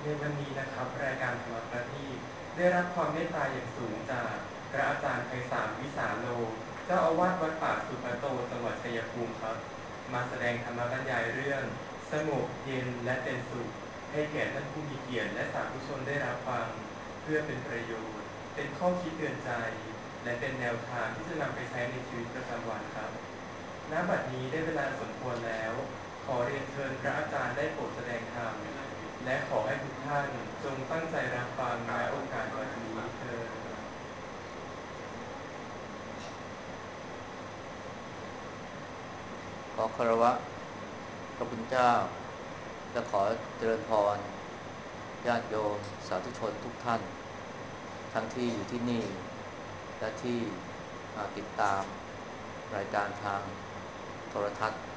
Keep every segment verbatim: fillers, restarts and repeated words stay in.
วันนี้นะครับรายการธรรมประทีปได้รับความเมตตาอย่างสูงจากพระอาจารย์ไพศาลวิสาโลเจ้าอาวาสวัดป่าสุปโตจังหวัดชัยภูมิครับมาแสดงธรรมบรรยายเรื่องสงบเย็นและเป็นสุขให้แก่ท่านผู้มีเกียรติและสาธุชนได้รับฟังเพื่อเป็นประโยชน์เป็นข้อคิดเตือนใจและเป็นแนวทางที่จะนำไปใช้ในชีวิตประจำวันครับณบัดนี้ได้เวลาสมควรแล้วขอเรียนเชิญพระอาจารย์ได้โปรดแสดงธรรมและขอให้ทุกท่านจงตั้งใจรับฟังณโอกาสวันนี้เถิดขอคารวะพระคุณเจ้าและขอเจริญพรญาติโยมสาธุชนทุกท่านทั้งที่อยู่ที่นี่และที่ติดตามรายการทางโทรทัศน์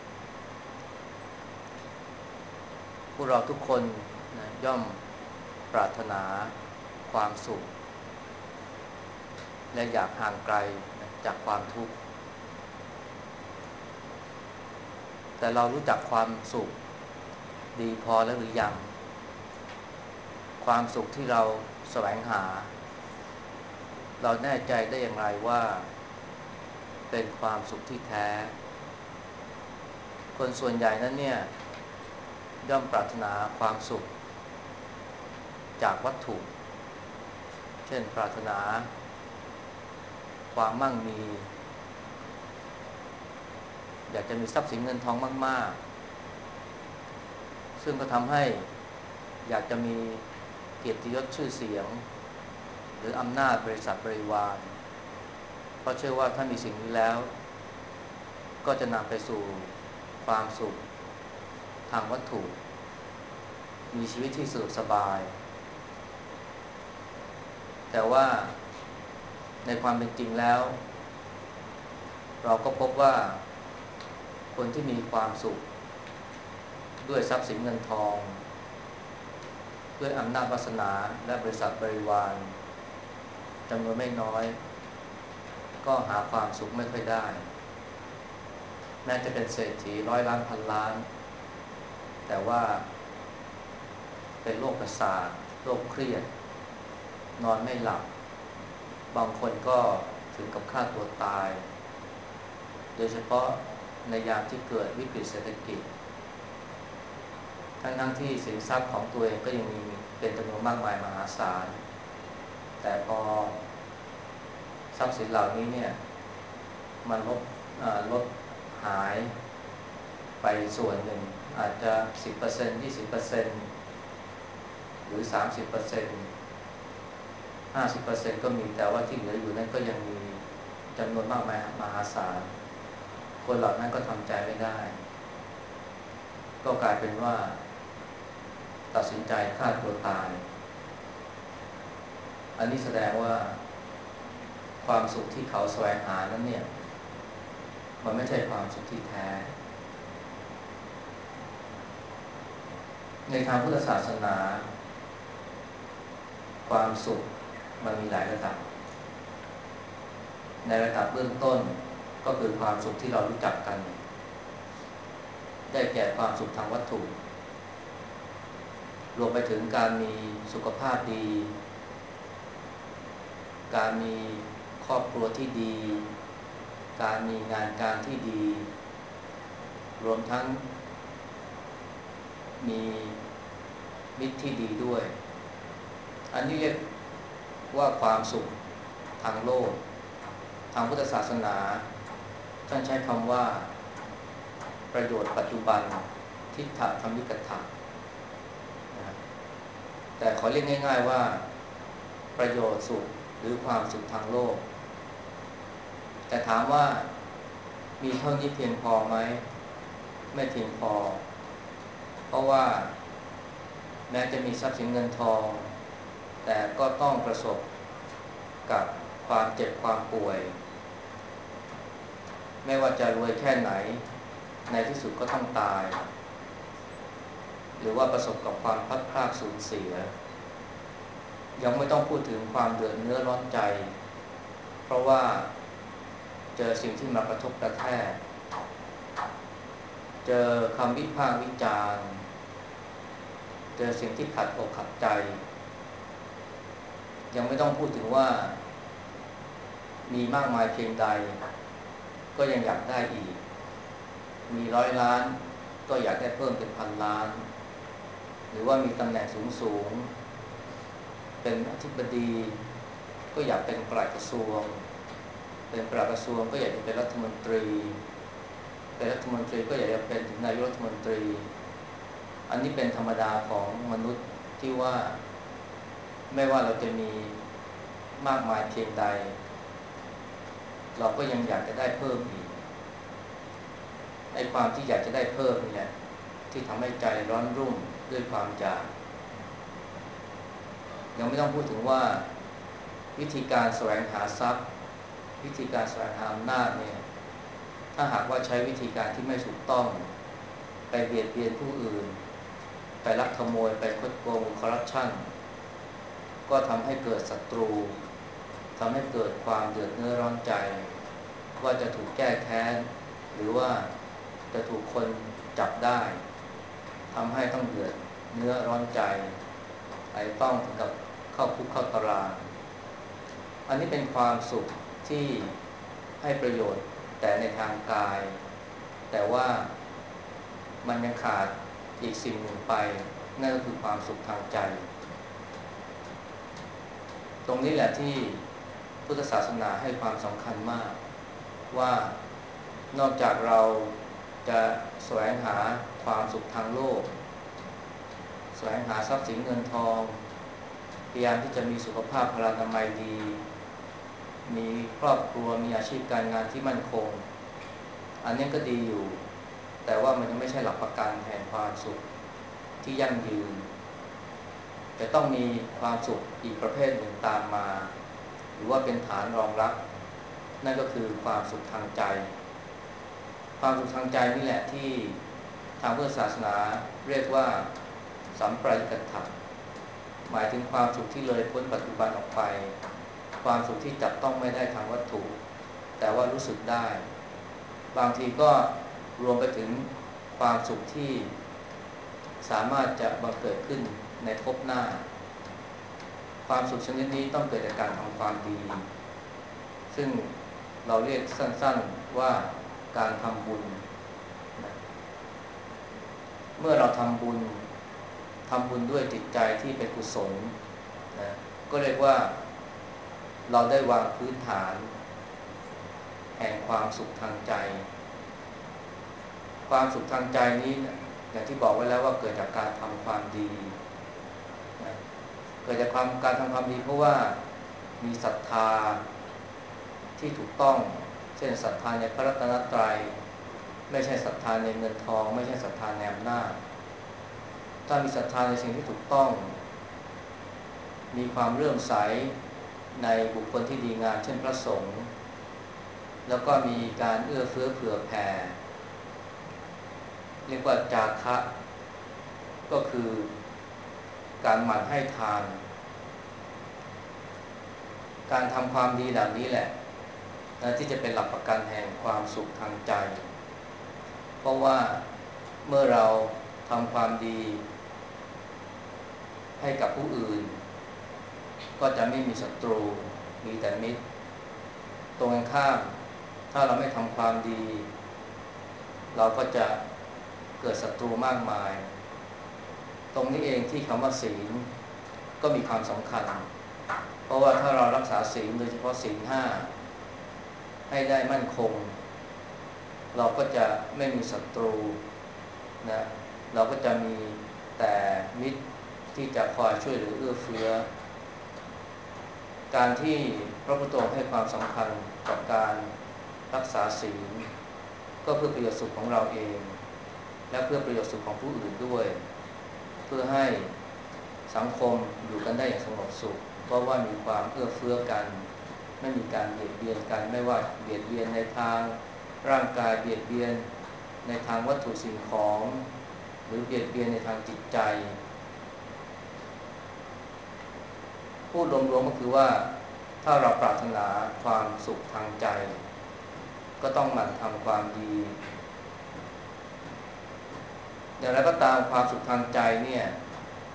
พวกเราทุกคนนะย่อมปรารถนาความสุขและอยากห่างไกลนะจากความทุกข์แต่เรารู้จักความสุขดีพอแล้วหรือยังความสุขที่เราแสวงหาเราแน่ใจได้อย่างไรว่าเป็นความสุขที่แท้คนส่วนใหญ่นั้นเนี่ยย่อมปรารถนาความสุขจากวัตถุเช่นปรารถนาความมั่งมีอยากจะมีทรัพย์สินเงินทองมากๆซึ่งก็ทำให้อยากจะมีเกียรติยศชื่อเสียงหรืออำนาจบริษัทบริวารเพราะเชื่อว่าถ้ามีสิ่งนี้แล้วก็จะนำไปสู่ความสุขทางวัตถุมีชีวิตที่สะดวกสบายแต่ว่าในความเป็นจริงแล้วเราก็พบว่าคนที่มีความสุขด้วยทรัพย์สินเงินทองด้วยอำนาจวาสนาและบริษัทบริวารจำนวนไม่น้อยก็หาความสุขไม่ค่อยได้แม้จะเป็นเศรษฐีร้อยล้านพันล้านแต่ว่าเป็นโรคประสาทโรคเครียดนอนไม่หลับบางคนก็ถึงกับฆ่าตัวตายโดยเฉพาะในยามที่เกิดวิกฤตเศรษฐกิจทั้งๆที่สินทรัพย์ของตัวเองก็ยังมีเป็นจำนวนมากมายมหาศาลแต่พอทรัพย์สินเหล่านี้เนี่ยมันลดลดหายไปส่วนหนึ่งอาจจะ สิบเปอร์เซ็นต์ ยี่สิบเปอร์เซ็นต์ หรือ สามสิบเปอร์เซ็นต์ ห้าสิบเปอร์เซ็นต์ ก็มีแต่ว่าที่เหลืออยู่นั้นก็ยังมีจำนวนมากมายมหาศาลคนเหล่านั้นก็ทำใจไม่ได้ก็กลายเป็นว่าตัดสินใจฆ่าตัวตายอันนี้แสดงว่าความสุขที่เขาแสวงหานั้นเนี่ยมันไม่ใช่ความสุขที่แท้ในทางพุทธศาสนาความสุขมันมีหลายระดับในระดับเบื้องต้นก็คือความสุขที่เรารู้จักกันได้แก่ความสุขทางวัตถุรวมไปถึงการมีสุขภาพดีการมีครอบครัวที่ดีการมีงานการที่ดีรวมทั้งมีมิตรที่ดีด้วยอันนี้เรียกว่าความสุขทางโลกทางพุทธศาสนาท่านใช้คำว่าประโยชน์ปัจจุบันทิฏฐธรรมิกถะนะแต่ขอเรียกง่ายๆว่าประโยชน์สุขหรือความสุขทางโลกแต่ถามว่ามีเท่านี้เพียงพอไหมไม่เพียงพอเพราะว่าแม้จะมีทรัพย์สินเงินทองแต่ก็ต้องประสบกับความเจ็บความป่วยไม่ว่าจะรวยแค่ไหนในที่สุดก็ต้องตายหรือว่าประสบกับความพลัดพรากสูญเสียยังไม่ต้องพูดถึงความเดือดเนื้อร้อนใจเพราะว่าเจอสิ่งที่มากระทบกระแทกเจอคำวิพากษ์วิจารณ์เจอสิ่งที่ขัดอกขัดใจยังไม่ต้องพูดถึงว่ามีมากมายเพียงใดก็ยังอยากได้อีกมีร้อยล้านก็อยากได้เพิ่มเป็นพันล้านหรือว่ามีตำแหน่งสูงๆเป็นอธิบดีก็อยากเป็นปลัดกระทรวงเป็นปลัดกระทรวงก็อยากจะเป็นรัฐมนตรีเป็นรัฐมนตรีก็อยากจะเป็นถึงนายกรัฐมนตรีอันนี้เป็นธรรมดาของมนุษย์ที่ว่าไม่ว่าเราจะมีมากมายเพียงใดเราก็ยังอยากจะได้เพิ่มอีกไอ้ความที่อยากจะได้เพิ่มนี่แหละที่ทำให้ใจร้อนรุ่มด้วยความอยากยังไม่ต้องพูดถึงว่าวิธีการแสวงหาทรัพย์วิธีการแสวงหาอำนาจเนี่ยถ้าหากว่าใช้วิธีการที่ไม่ถูกต้องไปเบียดเบียนผู้อื่นไปลักขโมยไปคดโกงคอร์รัปชันก็ทำให้เกิดศัตรูทำให้เกิดความเดือดเนื้อร้อนใจว่าจะถูกแก้แค้นหรือว่าจะถูกคนจับได้ทำให้ต้องเดือดเนื้อร้อนใจไอ้ต้องถึงกับเข้าคุกเข้าตารางอันนี้เป็นความสุขที่ให้ประโยชน์แต่ในทางกายแต่ว่ามันยังขาดอีกสิ่งหนึ่งไปนั่นก็คือความสุขทางใจตรงนี้แหละที่พุทธศาสนาให้ความสำคัญมากว่านอกจากเราจะแสวงหาความสุขทางโลกแสวงหาทรัพย์สินเงินทองพยายามที่จะมีสุขภาพพลานามัยดีมีครอบครัวมีอาชีพการงานที่มั่นคงอันนี้ก็ดีอยู่แต่ว่ามันยังไม่ใช่หลักประกันแห่งความสุขที่ยั่งยืนจะต้องมีความสุขอีกประเภทหนึ่งตามมาหรือว่าเป็นฐานรองรับนั่นก็คือความสุขทางใจความสุขทางใจนี่แหละที่ทางพุทธศาสนาเรียกว่าสัมปรายกัตถะหมายถึงความสุขที่เลยพ้นปัจจุบันออกไปความสุขที่จับต้องไม่ได้ทางวัตถุแต่ว่ารู้สึกได้บางทีก็รวมไปถึงความสุขที่สามารถจะบังเกิดขึ้นในภพหน้าความสุขชนิดนี้ต้องเกิดจากการทำความดีซึ่งเราเรียกสั้นๆว่าการทำบุญนะเมื่อเราทำบุญทำบุญด้วยจิตใจที่เป็นกุศลนะก็เรียกว่าเราได้วางพื้นฐานแห่งความสุขทางใจความสุขทางใจนี้อย่างที่บอกไว้แล้วว่าเกิดจากการทำความดีนะเกิดจากความการทำความดีเพราะว่ามีศรัทธาที่ถูกต้องเช่นศรัทธาในพระรัตนตรัยไม่ใช่ศรัทธาในเงินทองไม่ใช่ศรัทธาในอำนาจถ้ามีศรัทธาในสิ่งที่ถูกต้องมีความเลื่อมใสในบุคคลที่ดีงามเช่นพระสงฆ์แล้วก็มีการเอื้อเฟื้อเผื่อแผ่เรียกว่าจาคะก็คือการหมั่นให้ทานการทำความดีเหล่านี้แหละนะที่จะเป็นหลักประกันแห่งความสุขทางใจเพราะว่าเมื่อเราทำความดีให้กับผู้อื่นก็จะไม่มีศัตรูมีแต่มิตรตรงกันข้ามถ้าเราไม่ทำความดีเราก็จะเกิดศัตรูมากมายตรงนี้เองที่คำว่าศีลก็มีความสำคัญเพราะว่าถ้าเรารักษาศีลโดยเฉพาะศีลห้าให้ได้มั่นคงเราก็จะไม่มีศัตรูนะเราก็จะมีแต่มิตรที่จะคอยช่วยเหลือเอื้อเฟื้อการที่พระพุทธองค์ให้ความสำคัญกับการรักษาศีลก็เพื่อประโยชน์สุขของเราเองและเพื่อประโยชน์สุขของผู้อื่นด้วยเพื่อให้สังคมอยู่กันได้อย่างสงบสุขเพราะว่ามีความเอื้อเฟื้อกันไม่มีการเบียดเบียนกันไม่ว่าเบียดเบียนในทางร่างกายเบียดเบียนในทางวัตถุสิ่งของหรือเบียดเบียนในทางจิตใจพูดรวมๆก็คือว่าถ้าเราปรารถนาความสุขทางใจก็ต้องหมั่นทำความดีอย่างไรก็ตามความสุขทางใจเนี่ย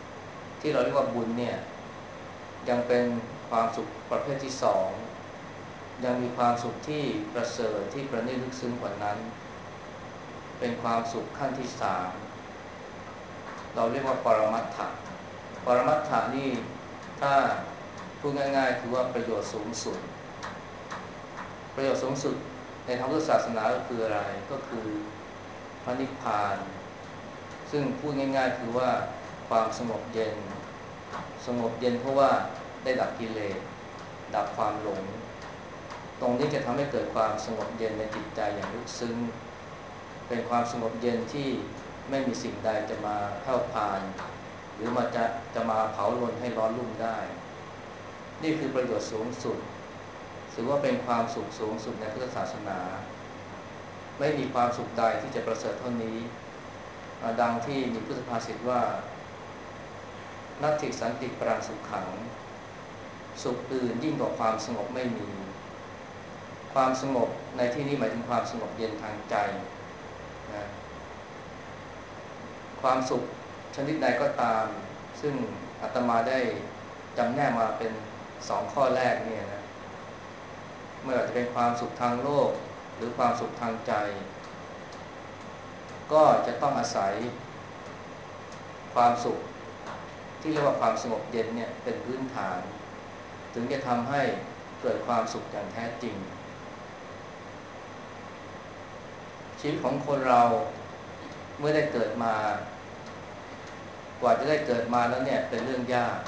ที่เราเรียกว่าบุญเนี่ยยังเป็นความสุขประเภทที่สองยังมีความสุขที่ประเสริฐที่ประณีตลึกซึ้งกว่านั้นเป็นความสุขขั้นที่สามเราเรียกว่าปรมัตถะปรมัตถะนี่ถ้าพูดง่ายๆคือว่าประโยชน์สูงสุดประโยชน์สูงสุดในทางพุทธศาสนาก็คืออะไรก็คือพระนิพพานซึ่งพูดง่ายๆคือว่าความสงบเย็นสงบเย็นเพราะว่าได้ดับกิเลสดับความหลงตรงนี้จะทำให้เกิดความสงบเย็นในจิตใจอย่างลึกซึ้งเป็นความสงบเย็นที่ไม่มีสิ่งใดจะมาแผ่วพานหรือมาจะจะมาเผาลนให้ร้อนรุ่มได้นี่คือประโยชน์สูงสุดถือว่าเป็นความสุขสูงสุดในพุทธศาสนาไม่มีความสุขใดที่จะประเสริฐเท่านี้ดังที่มีพุทธภาษิตว่านัตถิสันติปรังสุขขังสุขอื่นยิ่งกว่าความสงบไม่มีความสงบในที่นี้หมายถึงความสงบเย็นทางใจนะความสุขชนิดใดก็ตามซึ่งอาตมาได้จำแนกมาเป็นสองข้อแรกเนี่ยนะไม่ว่าจะเป็นความสุขทางโลกหรือความสุขทางใจก็จะต้องอาศัยความสุขที่เรียกว่าความสงบเย็นเนี่ยเป็นพื้นฐานถึงจะทำให้เกิดความสุขอย่างแท้จริงชีวิตของคนเราเมื่อได้เกิดมากว่าจะได้เกิดมาแล้วเนี่ยเป็นเรื่องยาก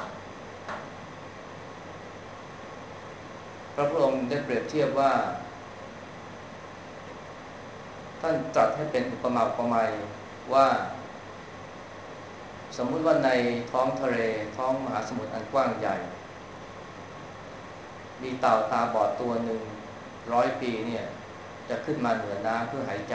พระพุทธองค์ได้เปรียบเทียบว่าท่านตรัสให้เป็นอุปมาอุปไมยว่าสมมุติว่าในท้องทะเลท้องมหาสมุทรอันกว้างใหญ่มีเต่าตาบอดตัวหนึ่งร้อยปีเนี่ยจะขึ้นมาเหนือน้ำเพื่อหายใจ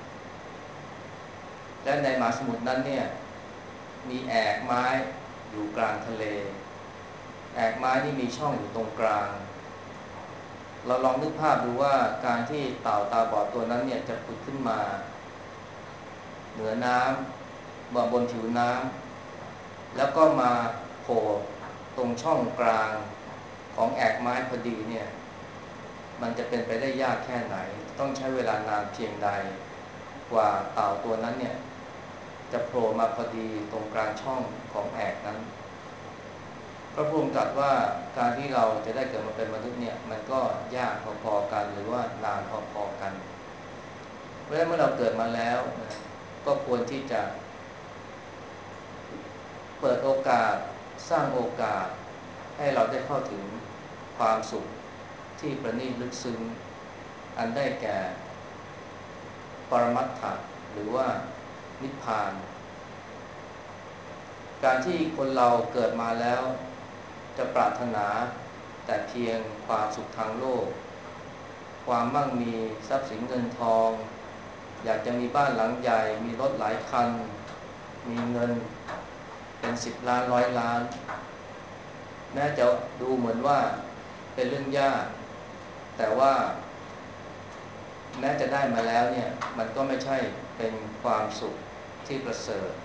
และในมหาสมุทรนั้นเนี่ยมีแอกไม้อยู่กลางทะเลแอกไม้นี่มีช่องอยู่ตรงกลางเราลองนึกภาพดูว่าการที่เต่าตาบอดตัวนั้นเนี่ยจะผุดขึ้นมาเหนือน้ำบนผิวน้ำแล้วก็มาโผล่ตรงช่องกลางของแอกไม้พอดีเนี่ยมันจะเป็นไปได้ยากแค่ไหนต้องใช้เวลานานเพียงใดกว่าเต่าตัวนั้นเนี่ยจะโผล่มาพอดีตรงกลางช่องของแอกนั้นพระพุทธองค์ตรัสว่าการที่เราจะได้เกิดมาเป็นมนุษย์เนี่ยมันก็ยากพอๆกันหรือว่านานพอๆกันเพราะฉะนั้นเมื่อเราเกิดมาแล้วนะก็ควรที่จะเปิดโอกาสสร้างโอกาสให้เราได้เข้าถึงความสุขที่ประณีตลึกซึ้งอันได้แก่ปรมัตถะหรือว่านิพพานการที่คนเราเกิดมาแล้วจะปรารถนาแต่เพียงความสุขทางโลกความมั่งมีทรัพย์สินเงินทองอยากจะมีบ้านหลังใหญ่มีรถหลายคันมีเงินเป็นสิบล้านร้อยล้านแม้จะดูเหมือนว่าเป็นเรื่องยากแต่ว่าแม้จะได้มาแล้วเนี่ยมันก็ไม่ใช่เป็นความสุขที่ประเสริฐ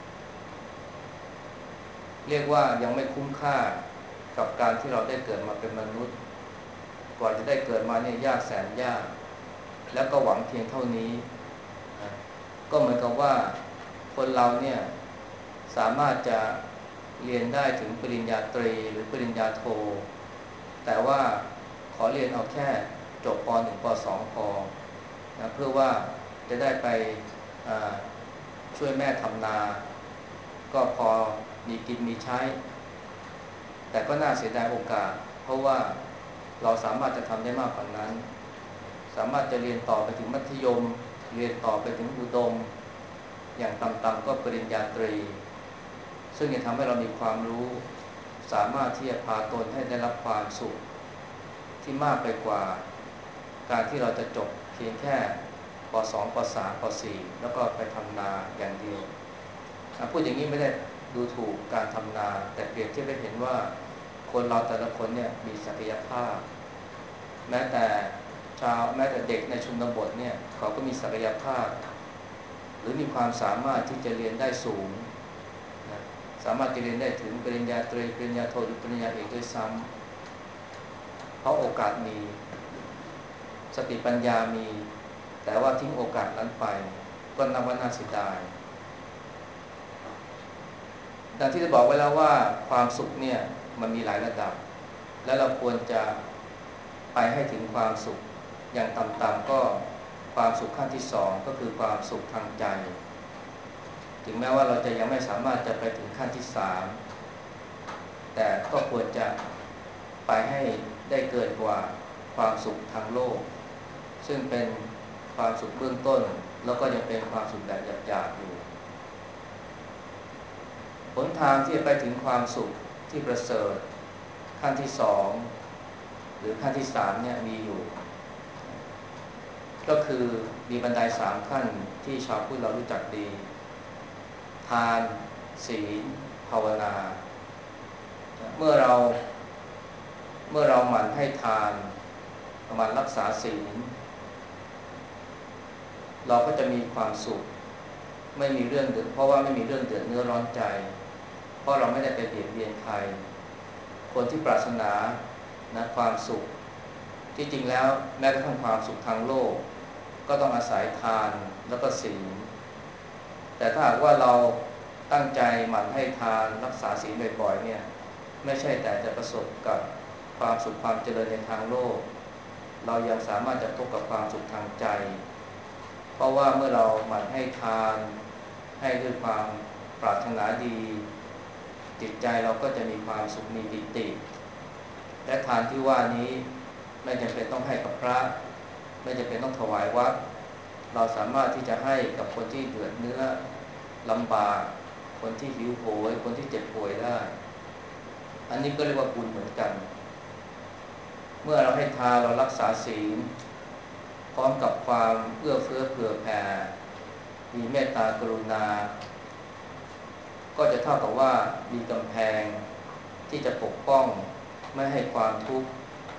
เรียกว่ายังไม่คุ้มค่ากับการที่เราได้เกิดมาเป็นมนุษย์กว่าจะได้เกิดมาเนี่ยยากแสนยากแล้วก็หวังเพียงเท่านี้นะก็เหมือนกับว่าคนเราเนี่ยสามารถจะเรียนได้ถึงปริญญาตรีหรือปริญญาโทแต่ว่าขอเรียนเอาแค่จบป หนึ่ง ป สอง พอนะเพื่อว่าจะได้ไปช่วยแม่ทำนาก็พอมีกินมีใช้แต่ก็น่าเสียดายโอกาสเพราะว่าเราสามารถจะทำได้มากกว่านั้นสามารถจะเรียนต่อไปถึงมัธยมเรียนต่อไปถึงอุดมอย่างต่ำๆก็ปริญญาตรีซึ่งจะทำให้เรามีความรู้สามารถที่จะพาตนให้ได้รับความสุขที่มากไปกว่าการที่เราจะจบเพียงแค่ป สอง ป สาม ป สี่แล้วก็ไปทำนาอย่างเดียวพูดอย่างนี้ไม่ได้ดูถูกการทำนาแต่เปรียบเทียบให้เห็นว่าคนเราแต่ละคนเนี่ยมีศักยภาพแม้แต่ชาวแม้แต่เด็กในชนบทเนี่ยเขาก็มีศักยภาพหรือมีความสามารถที่จะเรียนได้สูงนะสามารถจะเรียนได้ถึงปริญญาตรีปริญญาโทหรือปริญญาเอกด้วยซ้ำเพราะโอกาสมีสติปัญญามีแต่ว่าทิ้งโอกาสนั้นไปก็นับว่าน่าเสียดายดังที่ได้บอกไว้แล้วว่าความสุขเนี่ยมันมีหลายระดับและเราควรจะไปให้ถึงความสุขอย่างต่ำๆก็ความสุขขั้นที่สองก็คือความสุขทางใจถึงแม้ว่าเราจะยังไม่สามารถจะไปถึงขั้นที่สามแต่ก็ควรจะไปให้ได้เกินกว่าความสุขทางโลกซึ่งเป็นความสุขเบื้องต้นแล้วก็ยังเป็นความสุขแบบหยาบๆอยู่หนทางที่จะไปถึงความสุขที่ประเสริฐขั้นที่สองหรือขั้นที่สามเนี่ยมีอยู่ก็คือมีบันไดสามขั้นที่ชาวพุทธเรารู้จักดีทานศีลภาวนาเมื่อเราเมื่อเราหมั่นให้ทานประมาณรักษาศีลเราก็จะมีความสุขไม่มีเรื่องเดือดเพราะว่าไม่มีเรื่องเดือดเนื้อร้อนใจเพราะเราไม่ได้ไปเบียดเบียนใครคนที่ปรารถนานะความสุขที่จริงแล้วแม้กระทั่งความสุขทางโลกก็ต้องอาศัยทานแล้วก็ศีลแต่ถ้าหากว่าเราตั้งใจหมั่นให้ทานรักษาศีลบ่อยๆเนี่ยไม่ใช่แต่จะประสบกับความสุขความเจริญในทางโลกเรายังสามารถจะพบกับความสุขทางใจเพราะว่าเมื่อเราหมั่นให้ทานให้ด้วยความปรารถนาดีจิตใจเราก็จะมีความสุขมีปิติและทานที่ว่านี้ไม่จำเป็นต้องให้กับพระไม่จำเป็นต้องถวายวัดเราสามารถที่จะให้กับคนที่เดือดเนื้อลำบากคนที่หิวโหยคนที่เจ็บป่วยได้อันนี้ก็เรียกว่าบุญเหมือนกันเมื่อเราให้ทานเรารักษาศีลพร้อมกับความเอื้อเฟื้อเผื่อแผ่มีเมตตากรุณาก็จะเท่ากับว่ามีกำแพงที่จะปกป้องไม่ให้ความทุกข์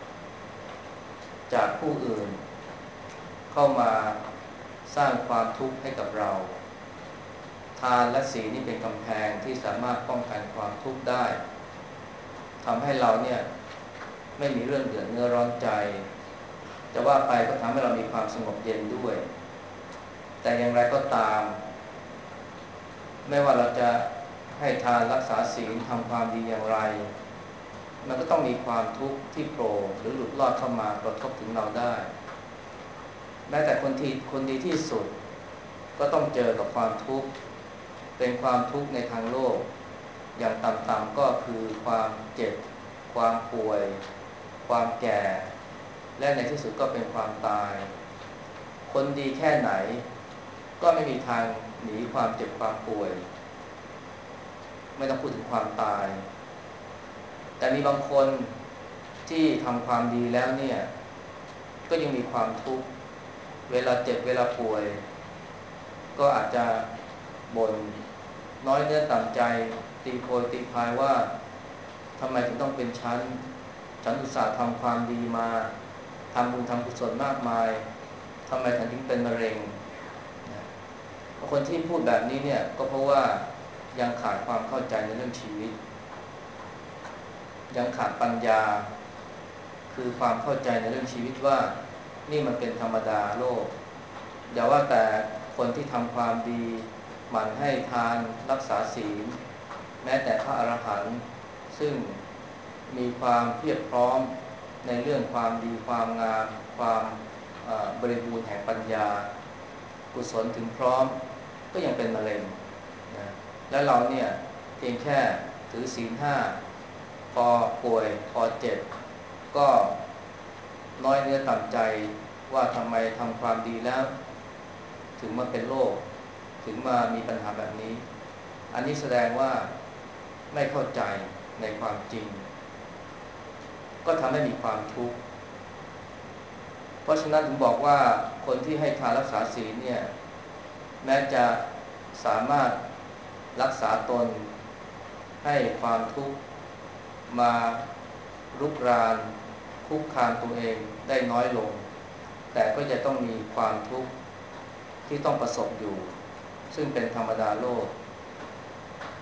จากผู้อื่นเข้ามาสร้างความทุกข์ให้กับเราทานและศีลนี่เป็นกำแพงที่สามารถป้องกันความทุกข์ได้ทำให้เราเนี่ยไม่มีเรื่องเดือดเนื้อร้อนใจจะว่าไปก็ทำให้เรามีความสงบเย็นด้วยแต่อย่างไรก็ตามไม่ว่าเราจะให้ทานรักษาศีลทำความดีอย่างไรมันก็ต้องมีความทุกข์ที่โผล่หรือหลุดลอดเข้ามากระทบถึงเราได้แม้แต่คนที่คนดีที่สุดก็ต้องเจอกับความทุกข์เป็นความทุกข์ในทางโลกอย่างต่ำๆก็คือความเจ็บความป่วยความแก่และในที่สุดก็เป็นความตายคนดีแค่ไหนก็ไม่มีทางหนีความเจ็บความป่วยไม่ต้องพูดถึงความตายแต่มีบางคนที่ทำความดีแล้วเนี่ยก็ยังมีความทุกข์เวลาเจ็บเวลาป่วยก็อาจจะบ่นน้อยเนื้อต่ำใจตีโพยตีพายว่าทำไมถึงต้องเป็นฉันฉันอุตส่าห์ทำความดีมาทำบุญทำกุศลมากมายทำไมฉันถึงเป็นมะเร็งนะคนที่พูดแบบนี้เนี่ยก็เพราะว่ายังขาดความเข้าใจในเรื่องชีวิตยังขาดปัญญาคือความเข้าใจในเรื่องชีวิตว่านี่มันเป็นธรรมดาโลกอย่าว่าแต่คนที่ทำความดีหมั่นให้ทานรักษาศีลแม้แต่พระอรหันต์ซึ่งมีความเพียรพร้อมในเรื่องความดีความงามความบริบูรณ์แห่งปัญญากุศลถึงพร้อมก็ยังเป็นมะเร็งนะและเราเนี่ยเพียงแค่ถือศีลห้าพอป่วยพอเจ็บก็น้อยเนื้อต่ำใจว่าทำไมทำความดีแล้วถึงมาเป็นโรคถึงมามีปัญหาแบบนี้อันนี้แสดงว่าไม่เข้าใจในความจริงก็ทำให้มีความทุกข์เพราะฉะนั้นถึงบอกว่าคนที่ให้ทานรักษาศีลเนี่ยแม้จะสามารถรักษาตนให้ความทุกข์มารุกรานคุกคามตัวเองได้น้อยลงแต่ก็จะต้องมีความทุกข์ที่ต้องประสบอยู่ซึ่งเป็นธรรมดาโลก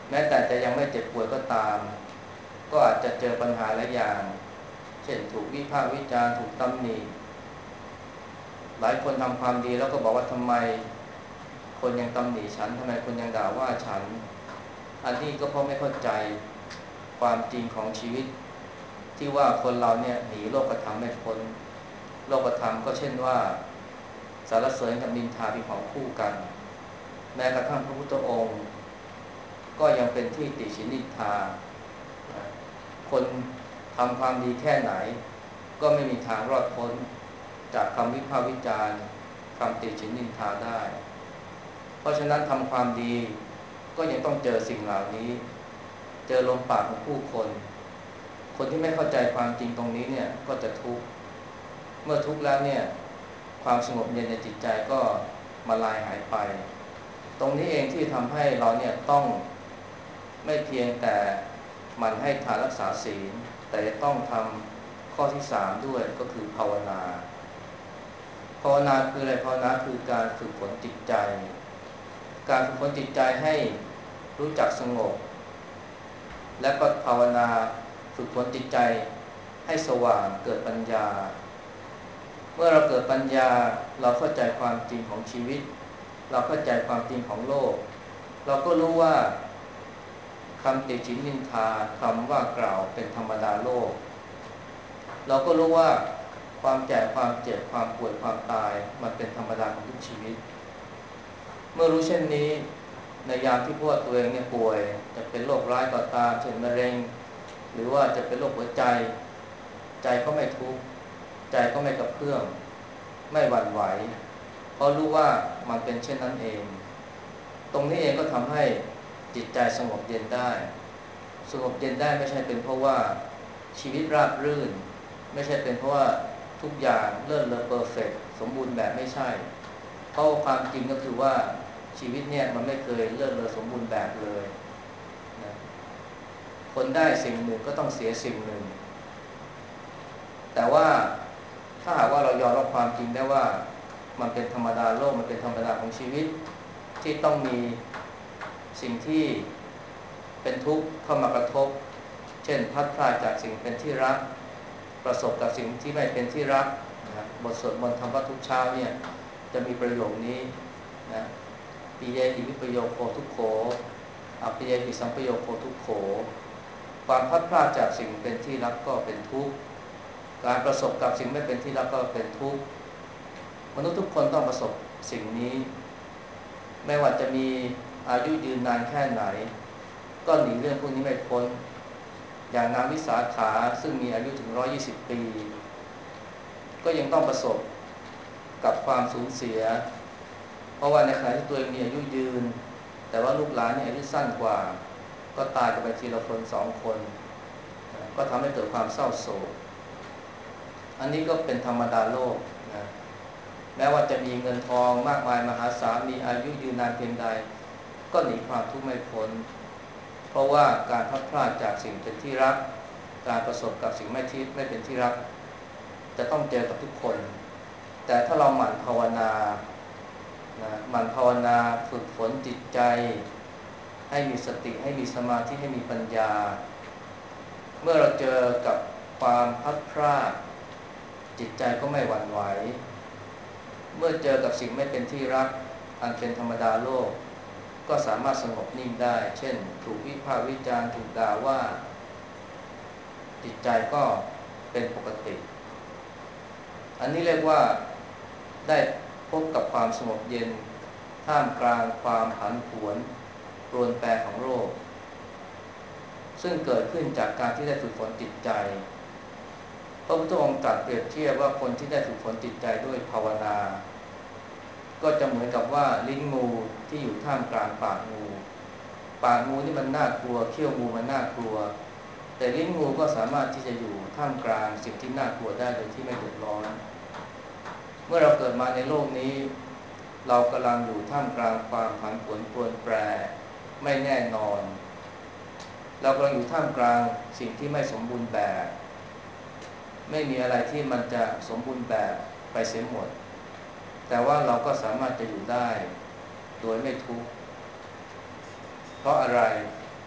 แม้แต่จะยังไม่เจ็บป่วยก็ตามก็อาจจะเจอปัญหาหลายอย่างเช่นถูกวิพากษ์วิจารณ์ถูกตำหนิหลายคนทำความดีแล้วก็บอกว่าทำไมคนยังตำหนิฉันทำไมคนยังด่าว่าฉันอันนี้ก็เพราะไม่เข้าใจความจริงของชีวิตที่ว่าคนเราเนี่ยหนีโลกธรรมไม่พ้นโลกธรรมก็เช่นว่าสรรเสริญกับนินทาเป็นของคู่กันแม้กระทั่งพระพุทธองค์ก็ยังเป็นที่ติฉินนินทาคนทำความดีแค่ไหนก็ไม่มีทางรอดพ้นจากคำวิพากษ์วิจารณ์คำติฉินนินทาได้เพราะฉะนั้นทำความดีก็ยังต้องเจอสิ่งเหล่านี้เจอลมปากของผู้คนคนที่ไม่เข้าใจความจริงตรงนี้เนี่ยก็จะทุกข์เมื่อทุกข์แล้วเนี่ยความสงบเย็นในจิตใจก็มาลายหายไปตรงนี้เองที่ทำให้เราเนี่ยต้องไม่เพียงแต่หมั่นให้ทานรักษาศีลแต่จะต้องทำข้อที่สามด้วยก็คือภาวนาภาวนาคืออะไรภาวนาคือการฝึกฝนจิตใจการฝึกฝนจิตใจให้รู้จักสงบและก็ภาวนาฝึกฝนจิตใจให้สว่างเกิดปัญญาเมื่อเราเกิดปัญญาเราเข้าใจความจริงของชีวิตเราเข้าใจความจริงของโลกเราก็รู้ว่าคำติฉินนินทาคำว่ากล่าวเป็นธรรมดาโลกเราก็รู้ว่าความแก่ความเจ็บความป่วยความตายมันเป็นธรรมดาของทุกชีวิตเมื่อรู้เช่นนี้ในยามที่พวกตัวเองเนี่ยป่วยจะเป็นโรคร้ายก็ตามเช่นมะเร็งหรือว่าจะเป็นโรคหัวใจใจก็ไม่ทุกข์ใจก็ไม่กระเพื่อมไม่หวั่นไหวเพราะรู้ว่ามันเป็นเช่นนั้นเองตรงนี้เองก็ทำให้จิตใจสงบเย็นได้สงบเย็นได้ไม่ใช่เป็นเพราะว่าชีวิตราบรื่นไม่ใช่เป็นเพราะว่าทุกอย่างเลิศเลอเพอร์เฟกต์สมบูรณ์แบบไม่ใช่เพราะความจริงก็คือว่าชีวิตเนี่ยมันไม่เคยเลิศเลอสมบูรณ์แบบเลยนะคนได้สิ่งหนึ่งก็ต้องเสียสิ่งหนึ่งแต่ว่าถ้าหากว่าเรายอมรับความจริงได้ว่ามันเป็นธรรมดาโลกมันเป็นธรรมดาของชีวิตที่ต้องมีสิ่งที่เป็นทุกข์เข้ามากระทบเช่นพลัดพรากจากสิ่งเป็นที่รักประสบกับสิ่งที่ไม่เป็นที่รักนะบทสวดมนต์ธรรมวัดทุกเช้าเนี่ยจะมีประโยคนี้นะปิเยหิวิปโยโคทุกโขอปิเยหิสัมปโยโคทุกโขความพลัดพรากจากสิ่งเป็นที่รักก็เป็นทุกข์การประสบกับสิ่งไม่เป็นที่รักก็เป็นทุกข์มนุษย์ทุกคนต้องประสบสิ่งนี้ไม่ว่าจะมีอายุยืนนานแค่ไหนก็หนีเรื่องพวกนี้ไม่พ้นอย่างนางวิสาขาซึ่งมีอายุถึงหนึ่งร้อยยี่สิบปีก็ยังต้องประสบกับความสูญเสียเพราะว่าในขณะที่ตัวเองมีอายุยืนแต่ว่าลูกหลานเนี่ยอายุสั้นกว่าก็ตายกันไปทีละคนสองคนก็ทำให้เกิดความเศร้าโศกอันนี้ก็เป็นธรรมดาโลกนะแม้ว่าจะมีเงินทองมากมายมหาศาลมีอายุยืนนานเพียงใดก็หนีความทุกข์ไม่พ้นเพราะว่าการพลัดพรากจากสิ่งเป็นที่รักการประสบกับสิ่งไม่ที่ไม่เป็นที่รักจะต้องเจอกับทุกคนแต่ถ้าเราหมั่นภาวนานะหมั่นภาวนาฝึกฝนจิตใจให้มีสติให้มีสมาธิให้มีปัญญาเมื่อเราเจอกับความพลัดพรากจิตใจก็ไม่หวั่นไหวเมื่อเจอกับสิ่งไม่เป็นที่รักอันเป็นธรรมดาโลกก็สามารถสงบนิ่งได้เช่นถูกวิพากษ์วิจารณ์ถูกด่าว่าจิตใจก็เป็นปกติอันนี้เรียกว่าได้พบกับความสงบเย็นท่ามกลางความผันผวนปรวนแปรของโลกซึ่งเกิดขึ้นจากการที่ได้ฝึกฝนจิตใจพระพุทธองค์ตรัสเปรียบเทียบว่าคนที่ได้ฝึกฝนจิตใจด้วยภาวนาก็จะเหมือนกับว่าลิ้นงูที่อยู่ท่ามกลางปากงูปากงูนี่มันน่ากลัวเขี้ยวงูมันน่ากลัวแต่ลิ้นงูก็สามารถที่จะอยู่ท่ามกลางสิ่งที่น่ากลัวได้โดยที่ไม่เดือดร้อนเมื่อเราเกิดมาในโลกนี้เรากำลังอยู่ท่ามกลางความผันผวนปรวนแปรไม่แน่นอนเรากำลังอยู่ท่ามกลางสิ่งที่ไม่สมบูรณ์แบบไม่มีอะไรที่มันจะสมบูรณ์แบบไปเสียหมดแต่ว่าเราก็สามารถจะอยู่ได้โดยไม่ทุกข์เพราะอะไร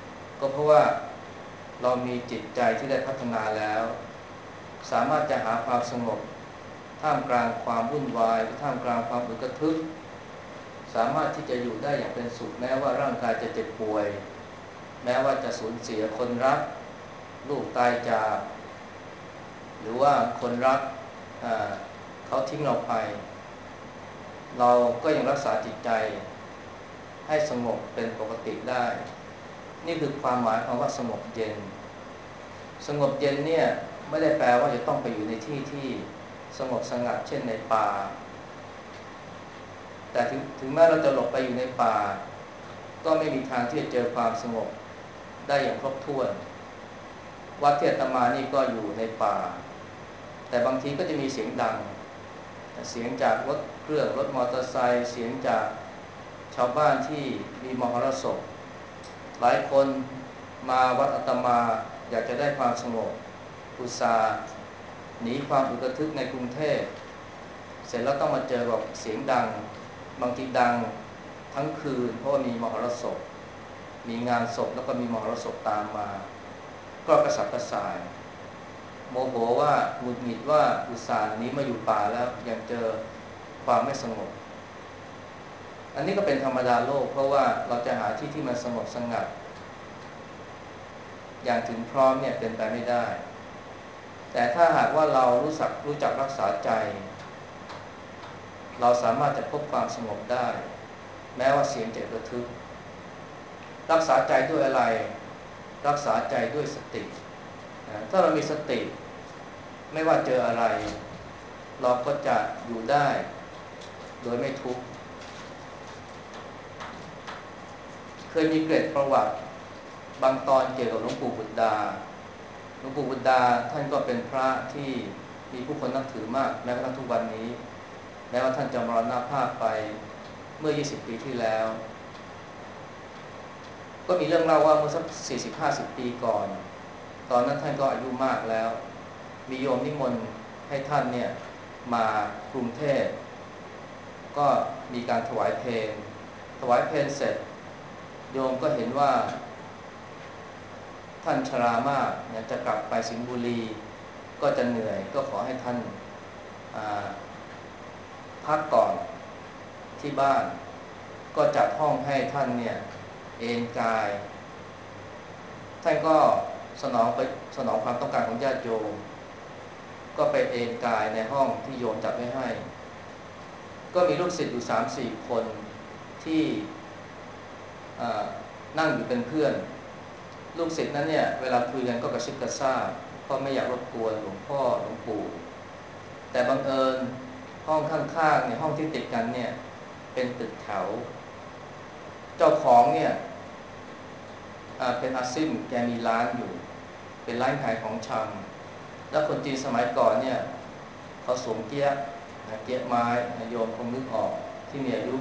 ก็เพราะว่าเรามีจิตใจที่ได้พัฒนาแล้วสามารถจะหาความสงบท่ามกลางความวุ่นวายท่ามกลางความอึกระทึกสามารถที่จะอยู่ได้อย่างเป็นสุขแม้ว่าร่างกายจะเจ็บป่วยแม้ว่าจะสูญเสียคนรักลูกตายจากหรือว่าคนรักเขาทิ้งเราไปเราก็ยังรักษาจิตใจให้สงบเป็นปกติได้นี่คือความหมายของว่าสงบเย็นสงบเย็นเนี่ยไม่ได้แปลว่าจะต้องไปอยู่ในที่ที่สงบสงัดเช่นในป่าแต่ถึงถึงแม้เราจะหลบไปอยู่ในป่าก็ไม่มีทางที่จะเจอความสงบได้อย่างครบถ้วนวัดที่อาตมานี่ก็อยู่ในป่าแต่บางทีก็จะมีเสียงดังเสียงจากรถเครื่องรถมอเตอร์ไซค์เสียงจากชาวบ้านที่มีมหรสพหลายคนมาวัดอาตมาอยากจะได้ความสงบอุตส่าห์หนีความอึกระทึกในกรุงเทพเสร็จแล้วต้องมาเจอกับเสียงดังบางทีดังทั้งคืนเพราะว่ามีมหรสพมีงานศพแล้วก็มีมหรสพตามมาก็กระสับกระส่ายโมโหว่าหงุดหงิดว่าอุตส่าห์หนีมาอยู่ป่าแล้วยังเจอความไม่สงบอันนี้ก็เป็นธรรมดาโลกเพราะว่าเราจะหาที่ที่มันสงบสงัดอย่างถึงพร้อมเนี่ยเป็นไปไม่ได้แต่ถ้าหากว่าเรารู้จักรู้จักรักษาใจเราสามารถจะพบความสงบได้แม้ว่าเสียงจะระทึกรักษาใจด้วยอะไรรักษาใจด้วยสติถ้าเรามีสติไม่ว่าเจออะไรเราก็จะอยู่ได้โดยไม่ทุกข์เคยมีเกร็ดประวัติบางตอนเกี่ยวกับหลวงปู่บุตรดาหลวงปู่บุตรดาท่านก็เป็นพระที่มีผู้คนนับถือมากแม้กระทั่งทุกวันนี้แม้ว่าท่านจะมรณภาพไปเมื่อยี่สิบปีที่แล้วก็มีเรื่องเล่าว่าเมื่อสัก สี่สิบถึงห้าสิบ ปีก่อนตอนนั้นท่านก็อายุมากแล้วมีโยมนิมนต์ให้ท่านเนี่ยมากรุงเทพก็มีการถวายเพลงถวายเพลงเสร็จโยมก็เห็นว่าท่านชรามากเนี่ยจะกลับไปสิงห์บุรีก็จะเหนื่อยก็ขอให้ท่านพักก่อนที่บ้านก็จัดห้องให้ท่านเนี่ยเอนกายท่านก็สนองไปสนองความต้องการของญาติโยมก็ไปเอนกายในห้องที่โยมจัดไว้ให้ก็มีลูกศิษย์อยู่ สามสี่ คนที่นั่งอยู่เป็นเพื่อนลูกศิษย์นั้นเนี่ยเวลาคุยกันก็กระซิบกระซาบเพราะไม่อยากรบกวนหลวงพ่อหลวงปู่แต่บังเอิญห้องข้างๆเนี่ยห้องที่ติดกันเนี่ยเป็นตึกแถวเจ้าของเนี่ยเป็นอาซิมแกมีร้านอยู่เป็นร้านขายของชำแล้วคนจีนสมัยก่อนเนี่ยเขาสวมเกี้ยเกี้ยไม้โยมคงนึกออกที่มีอายุ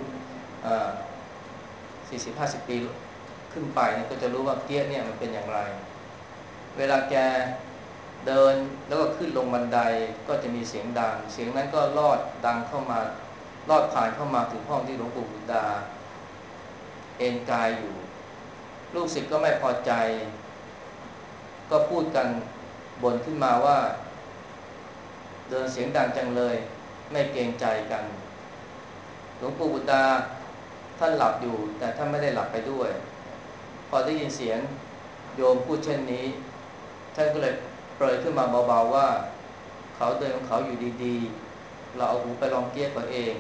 สี่สิบห้าสิบปีขึ้นไปเนี่ยก็จะรู้ว่าเกี้ยเนี่ยมันเป็นอย่างไรเวลาแกเดินแล้วก็ขึ้นลงบันไดก็จะมีเสียงดังเสียงนั้นก็ลอดดังเข้ามาลอดผ่านเข้ามาถึงห้องที่หลวงปู่บุตรดาเอนกายอยู่ลูกศิษย์ก็ไม่พอใจก็พูดกันบ่นขึ้นมาว่าเดินเสียงดังจังเลยไม่เกรงใจกันหลวงปู่บุตรดาท่านหลับอยู่แต่ท่านไม่ได้หลับไปด้วยพอได้ยินเสียงโยมพูดเช่นนี้ท่านก็เลยเปรยขึ้นมาเบาๆว่าเขาเดินของเขาอยู่ดีๆเราเอาหูไปลองเกี้ยเขาเอง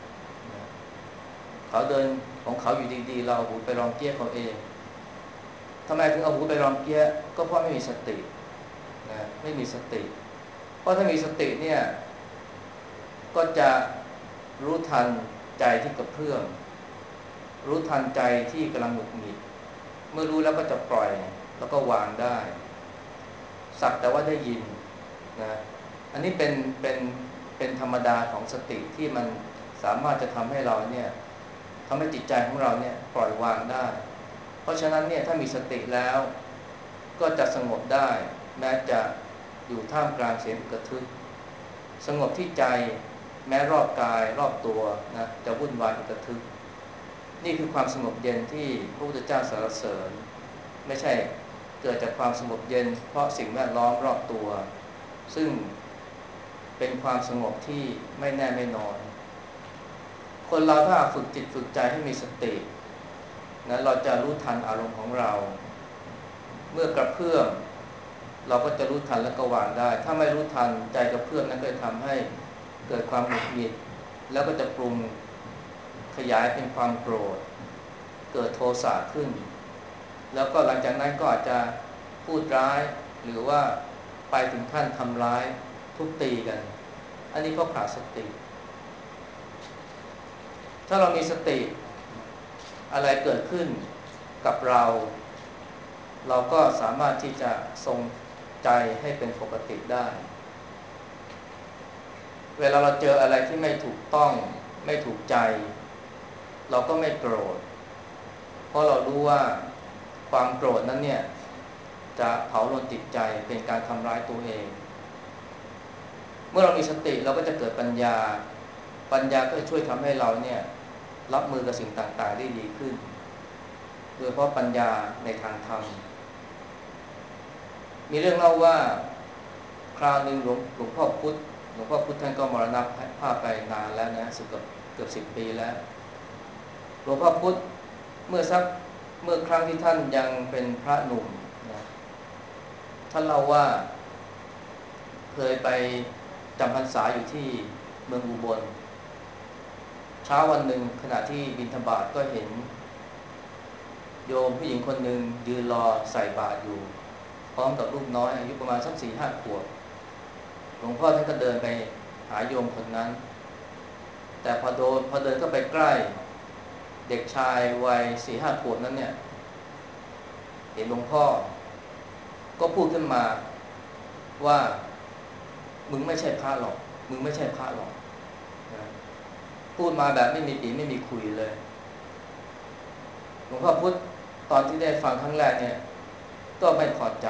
เขาเดินของเขาอยู่ดีๆเราเอาหูไปลองเกี้ยเขาเองทำไมถึงเอาหูไปลองเกี้ยก็เพราะไม่มีสตินะไม่มีสติเพราะถ้ามีสติเนี่ยก็จะรู้ทันใจที่กระเพื่อมรู้ทันใจที่กำลังหงุดหงิดเมื่อรู้แล้วก็จะปล่อยแล้วก็วางได้สักแต่ว่าได้ยินนะอันนี้เป็นเป็นเป็นธรรมดาของสติที่มันสามารถจะทำให้เราเนี่ยทำให้จิตใจของเราเนี่ยปล่อยวางได้เพราะฉะนั้นเนี่ยถ้ามีสติแล้วก็จะสงบได้แม้จะอยู่ท่ามกลางเสียงกระทึกสงบที่ใจแม้รอบกายรอบตัวนะจะวุ่นวายกระทึกนี่คือความสงบเย็นที่พระพุทธเจ้าสรรเสริญไม่ใช่เกิดจากความสงบเย็นเพราะสิ่งแวดล้อมรอบตัวซึ่งเป็นความสงบที่ไม่แน่ไม่นอนคนเราถ้าฝึกจิตฝึกใจให้มีสตินะเราจะรู้ทันอารมณ์ของเราเมื่อกระเพื่อมเราก็จะรู้ทันและก็วางได้ถ้าไม่รู้ทันใจกระเพื่อมนั้นก็จะทำให้เกิดความหงุดหงิดแล้วก็จะปรุงขยายเป็นความโกรธเกิดโทสะขึ้นแล้วก็หลังจากนั้นก็อาจจะพูดร้ายหรือว่าไปถึงขั้นทำร้ายทุบตีกันอันนี้ก็ขาดสติถ้าเรามีสติอะไรเกิดขึ้นกับเราเราก็สามารถที่จะทรงใจให้เป็นปกติได้เวลาเราเจออะไรที่ไม่ถูกต้องไม่ถูกใจเราก็ไม่โกรธเพราะเรารู้ว่าความโกรธนั้นเนี่ยจะเผาลนจิตใจเป็นการทำร้ายตัวเองเมื่อเรามีสติเราก็จะเกิดปัญญาปัญญาก็จะช่วยทำให้เราเนี่ยรับมือกับสิ่งต่างๆได้ดีขึ้นโดยเฉพาะปัญญาในทางธรรมมีเรื่องเล่าว่าคราวหนึ่งหลวงหลวงพ่อพุธหลวงพ่อพุธท่านก็มรณภาพไปนานแล้วนะสิบเกือบเกือบสิบปีแล้วหลวงพ่อพุธเมื่อสักเมื่อครั้งที่ท่านยังเป็นพระหนุ่มนะท่านเล่าว่าเคยไปจำพรรษาอยู่ที่เมืองอุบลเช้าวันหนึ่งขณะที่บิณฑบาตก็เห็นโยมผู้หญิงคนหนึ่งยืนรอใส่บาตรอยู่พร้อมกับลูกน้อยอายุประมาณสักสี่ห้าขวบหลวงพ่อท่านก็เดินไปหาโยมคนนั้นแต่พอโดนพอเดินเข้าไปใกล้เด็กชายวัยสี่ห้าขวบนั้นเนี่ยเห็นหลวงพ่อก็พูดขึ้นมาว่ามึงไม่ใช่พระหรอกมึงไม่ใช่พระหรอกนะพูดมาแบบไม่มีปีไม่มีคุยเลยหลวงพ่อพุธตอนที่ได้ฟังครั้งแรกเนี่ยก็ไม่พอใจ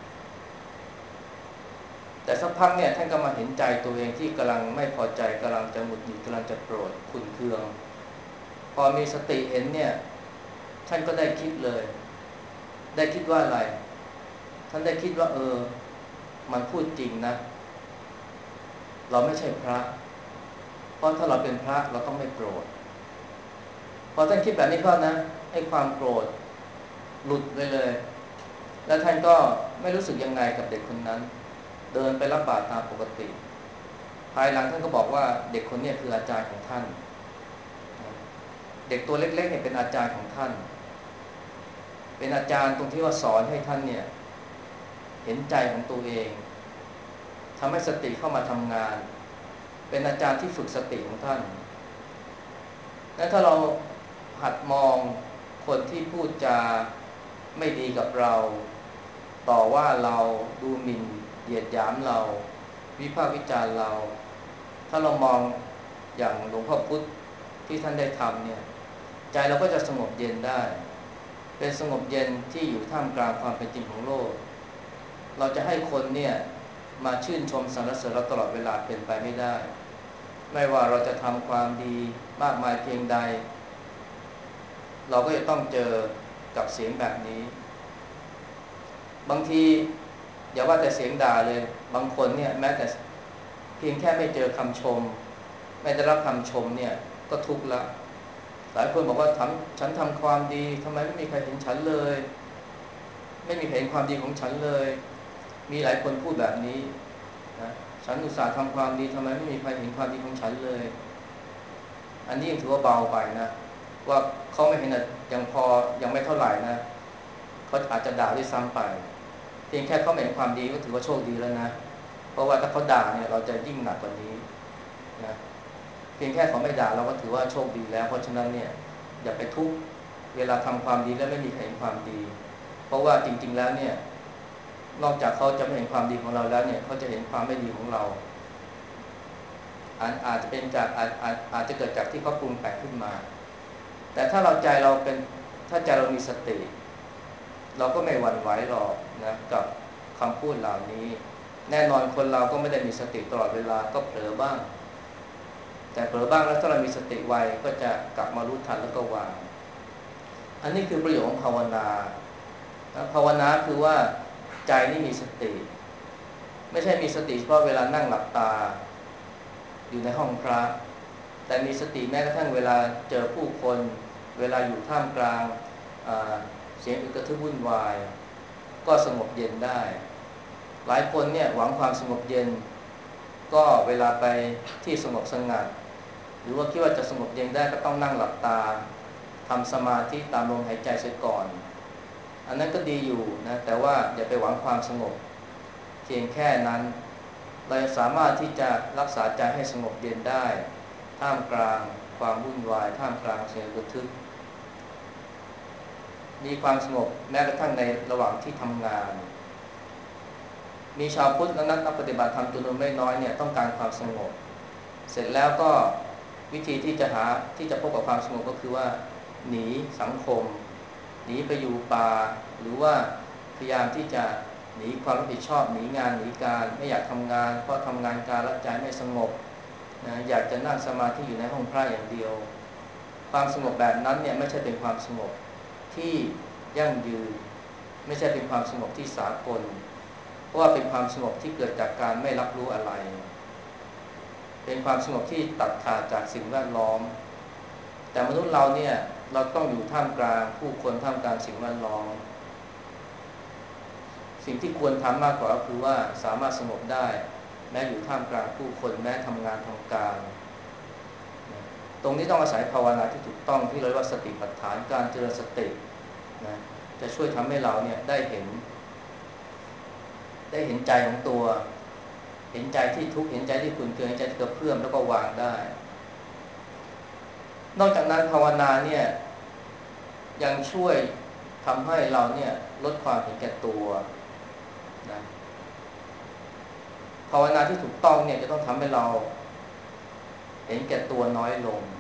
แต่สักพักเนี่ยท่านก็มาเห็นใจตัวเองที่กำลังไม่พอใจกำลังจะหงุดหงิดกำลังจะโกรธขุ่นเคืองพอมีสติเห็นเนี่ยท่านก็ได้คิดเลยได้คิดว่าอะไรท่านได้คิดว่าเออมันพูดจริงนะเราไม่ใช่พระเพราะถ้าเราเป็นพระเราต้องไม่โกรธพอท่านคิดแบบนี้ก็นะให้ความโกรธหลุดไปเลยแล้วท่านก็ไม่รู้สึกยังไงกับเด็กคนนั้นเดินไปรับบาตรตามปกติภายหลังท่านก็บอกว่าเด็กคนนี้คืออาจารย์ของท่านเด็กตัวเล็กๆเนี่ยเป็นอาจารย์ของท่านเป็นอาจารย์ตรงที่ว่าสอนให้ท่านเนี่ยเห็นใจของตัวเองทำให้สติเข้ามาทำงานเป็นอาจารย์ที่ฝึกสติของท่านและถ้าเราหัดมองคนที่พูดจาไม่ดีกับเราต่อว่าเราดูหมิ่นเหยียดหยามเราวิพากษ์วิจารณ์เราถ้าเรามองอย่างหลวงพ่อพุธที่ท่านได้ทำเนี่ยใจเราก็จะสงบเย็นได้เป็นสงบเย็นที่อยู่ท่ามกลางความเป็นจริงของโลกเราจะให้คนเนี่ยมาชื่นชมสรรเสริญเราตลอดเวลาเป็นไปไม่ได้ไม่ว่าเราจะทำความดีมากมายเพียงใดเราก็จะต้องเจอกับเสียงแบบนี้บางทีอย่าว่าแต่เสียงด่าเลยบางคนเนี่ยแม้แต่เพียงแค่ไม่เจอคำชมไม่ได้รับคำชมเนี่ยก็ทุกข์ละหลายคนบอกว่าทำฉันทำความดีทำไมไม่มีใครเห็นฉันเลยไม่มีใครเห็นความดีของฉันเลยมีหลายคนพูดแบบนี้นะฉันอุตส่าห์ทำความดีทำไมไม่มีใครเห็นความดีของฉันเลยอันนี้ยังถือว่าเบาไปนะว่าเขาไม่เห็นยังพอยังไม่เท่าไหร่นะเขาอาจจะด่าด้วยซ้ำไปเพียงแค่เขาเห็นความดีก็ถือว่าโชคดีแล้วนะเพราะว่าถ้าเขาด่าเนี่ยเราจะยิ่งหนักกว่านี้นะเพียงแค่เขาไม่ด่าเราก็ถือว่าโชคดีแล้วเพราะฉะนั้นเนี่ยอย่าไปทุกข์เวลาทำความดีแล้วไม่มีใครเห็นความดีเพราะว่าจริงๆแล้วเนี่ยนอกจากเขาจะไม่เห็นความดีของเราแล้วเนี่ยเขาจะเห็นความไม่ดีของเราอาจอาจจะเป็นจากอาจอาจอาจจะเกิดจากที่เขาปรุงแต่งขึ้นมาแต่ถ้าเราใจเราเป็นถ้าใจเรามีสติเราก็ไม่หวั่นไหวหรอกนะกับคำพูดเหล่านี้แน่นอนคนเราก็ไม่ได้มีสติตลอดเวลาก็เผลอบ้างแต่เผลอบ้างแล้วถ้าเรามีสติไวก็จะกลับมารู้ทันแล้วก็วางอันนี้คือประโยชน์ของภาวนาภาวนาคือว่าใจนี่มีสติไม่ใช่มีสติเฉพาะเวลานั่งหลับตาอยู่ในห้องพระแต่มีสติแม้กระทั่งเวลาเจอผู้คนเวลาอยู่ท่ามกลางเสียงอึกกระทึกวุ่นวายก็สงบเย็นได้หลายคนเนี่ยหวังความสงบเย็นก็เวลาไปที่สงบสงัดหรือว่าคิดว่าจะสงบเย็นได้ก็ต้องนั่งหลับตาทำสมาธิตามลมหายใจเสียก่อนอันนั้นก็ดีอยู่นะแต่ว่าอย่าไปหวังความสงบเพียงแค่นั้นเราสามารถที่จะรักษาใจให้สงบเย็นได้ท่ามกลางความวุ่นวายท่ามกลางเสียงระทึกมีความสงบแม้กระทั่งในระหว่างที่ทำงานมีชาวพุทธและนักปฏิบัติธรรมจำนวนไม่น้อยเนี่ยต้องการความสงบเสร็จแล้วก็วิธีที่จะหาที่จะพบกับความสงบก็คือว่าหนีสังคมหนีไปอยู่ป่าหรือว่าพยายามที่จะหนีความรับผิดชอบหนีงานหนีการไม่อยากทำงานเพราะทำงานการรับใจไม่สงบนะอยากจะนั่งสมาธิอยู่ในห้องพระอย่างเดียวความสงบแบบนั้นเนี่ยไม่ใช่เป็นความสงบที่ยั่งยืนไม่ใช่เป็นความสงบที่สากลเพราะว่าเป็นความสงบที่เกิดจากการไม่รับรู้อะไรเป็นความสงบที่ตัดขาดจากสิ่งแวดล้อมแต่มนุษย์เราเนี่ยเราต้องอยู่ท่ามกลางผู้คนท่ามกลางสิ่งแวดล้อมสิ่งที่ควรทำมากกว่าก็คือว่าสามารถสงบได้แม้อยู่ท่ามกลางผู้คนแม้ทำงานทำการตรงนี้ต้องอาศัยภาวนาที่ถูกต้องที่เรียกว่าสติปัฏฐานการเจริญสตินะจะช่วยทำให้เราเนี่ยได้เห็นได้เห็นใจของตัวเห็นใจที่ทุกข์เห็นใจที่ขุ่นเคืองเห็นใจที่กระเพื่อมแล้วก็วางได้นอกจากนั้นภาวนาเนี่ยยังช่วยทำให้เราเนี่ยลดความเห็นแก่ตัวนะภาวนาที่ถูกต้องเนี่ยจะต้องทำให้เราเห็นแก่ตัวน้อยลง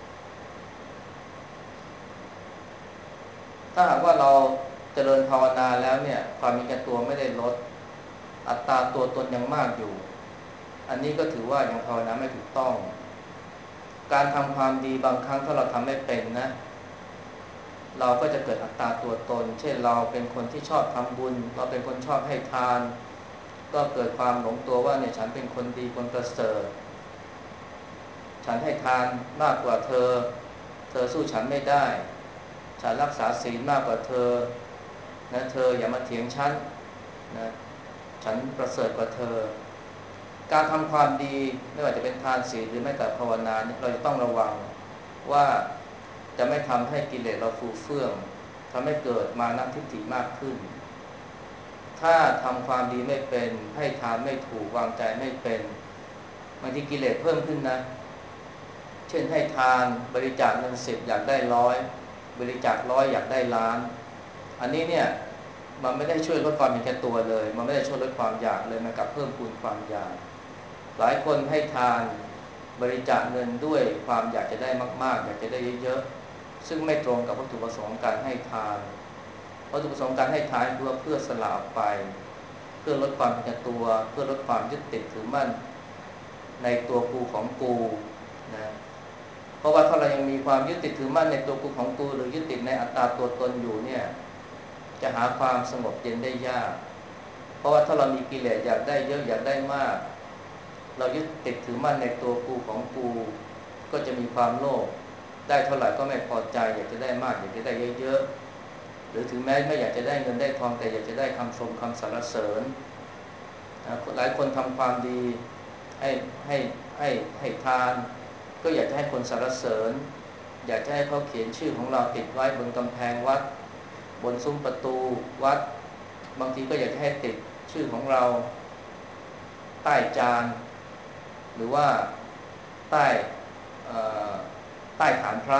ถ้าหากว่าเราเจริญภาวนาแล้วเนี่ยความเห็นแก่ตัวไม่ได้ลดอัตราตัวตนยังมากอยู่อันนี้ก็ถือว่ายังภาวนาไม่ถูกต้องการทำความดีบางครั้งถ้าเราทำไม่เป็นนะเราก็จะเกิดอัตราตัวตนเช่นเราเป็นคนที่ชอบทำบุญเราเป็นคนชอบให้ทานก็เกิดความหลงตัวว่าเนี่ยฉันเป็นคนดีคนประเสริฐฉันให้ทานมากกว่าเธอเธอสู้ฉันไม่ได้ฉันรักษาศีลมากกว่าเธอนะเธออย่ามาเถียงฉันนะฉันประเสริฐกว่าเธอการทำความดีไม่ว่าจะเป็นทานศีลหรือแม้แต่ภาวนาเนี่ยเราจะต้องระวังว่าจะไม่ทำให้กิเลสเราฟูเฟื่องทำให้เกิดมานะทิฏฐิมากขึ้นถ้าทำความดีไม่เป็นให้ทานไม่ถูกวางใจไม่เป็นบางทีกิเลสเพิ่มขึ้นนะเช่นให้ทานบริจาคเงินสิบอยากได้ร้อยบริจาคร้อยอยากได้ล้านอันนี้เนี่ยมันไม่ได้ช่วยลดความเห็นแก่ตัวเลยมันไม่ได้ช่วยลดความอยากเลยมันกลับเพิ่มพูนความอยากหลายคนให้ทานบริจาคเงินด้วยความอยากจะได้มากๆอยากจะได้เยอะๆซึ่งไม่ตรงกับวัตถุประสงค์การให้ทานวัตถุประสงค์การให้ทานเพื่อเพื่อสละออกไปเพื่อลดความเห็นแก่ตัวเพื่อลดความยึดติดถือมั่นในตัวกูของกูนะเพราะว่าถ้าเรายังมีความยึดติดถือมั่นในตัวกูของกูหรือยึดติดในอัตตาตัวตนอยู่เนี่ยจะหาความสงบเย็นได้ยากเพราะว่าถ้าเรามีกิเลสอยากได้เยอะอยากได้มากเรายึดติดถือมั่นในตัวกูของกูก็จะมีความโลภได้เท่าไหร่ก็ไม่พอใจอยากจะได้มากอยากจะได้เยอะๆหรือถึงแม้ไม่อยากจะได้เงินได้ทองแต่อยากจะได้คำชมคำสรรเสริญนะหลายคนทำความดีให้ให้ให้ให้ทานก็อยากจะให้คนสรรเสริญอยากจะให้เขาเขียนชื่อของเราติดไว้บนกำแพงวัดบนซุ้มประตูวัดบางทีก็อยากจะให้ติดชื่อของเราใต้จานหรือว่าใต้ใต้ฐานพระ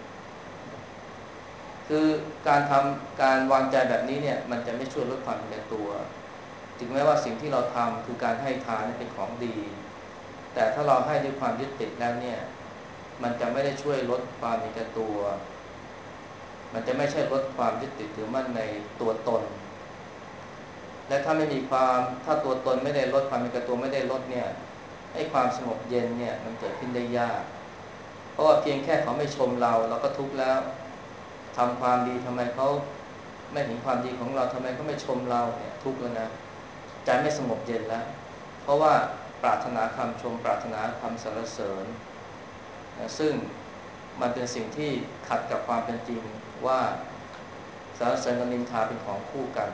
คือการทำการวางใจแบบนี้เนี่ยมันจะไม่ช่วยลดความเห็นแก่ตัวถึงแม้ว่าสิ่งที่เราทำคือการให้ทานเป็นของดีแต่ถ้าเราให้ด้วยความยึดติดแล้วเนี่ยมันจะไม่ได้ช่วยลดความเห็นแก่ตัวมันจะไม่ใช่ลดความยึดติดถือมั่นในตัวตนและถ้าไม่มีความถ้าตัวตนไม่ได้ลดความเห็นแก่ตัวไม่ได้ลดเนี่ยให้ความสงบเย็นเนี่ยมันเกิดขึ้นได้ยากเพราะว่าเพียงแค่เขาไม่ชมเราเราก็ทุกข์แล้วทำความดีทำไมเขาไม่เห็นความดีของเราทำไมก็ไม่ชมเราเนี่ยทุกข์แล้วนะใจไม่สงบเย็นแล้วเพราะว่าปรารถนาคำชมปรารถนาคำสรรเสริญนะซึ่งมันเป็นสิ่งที่ขัดกับความเป็นจริงว่าสรรเสริญกับนินทาเป็นของคู่กัน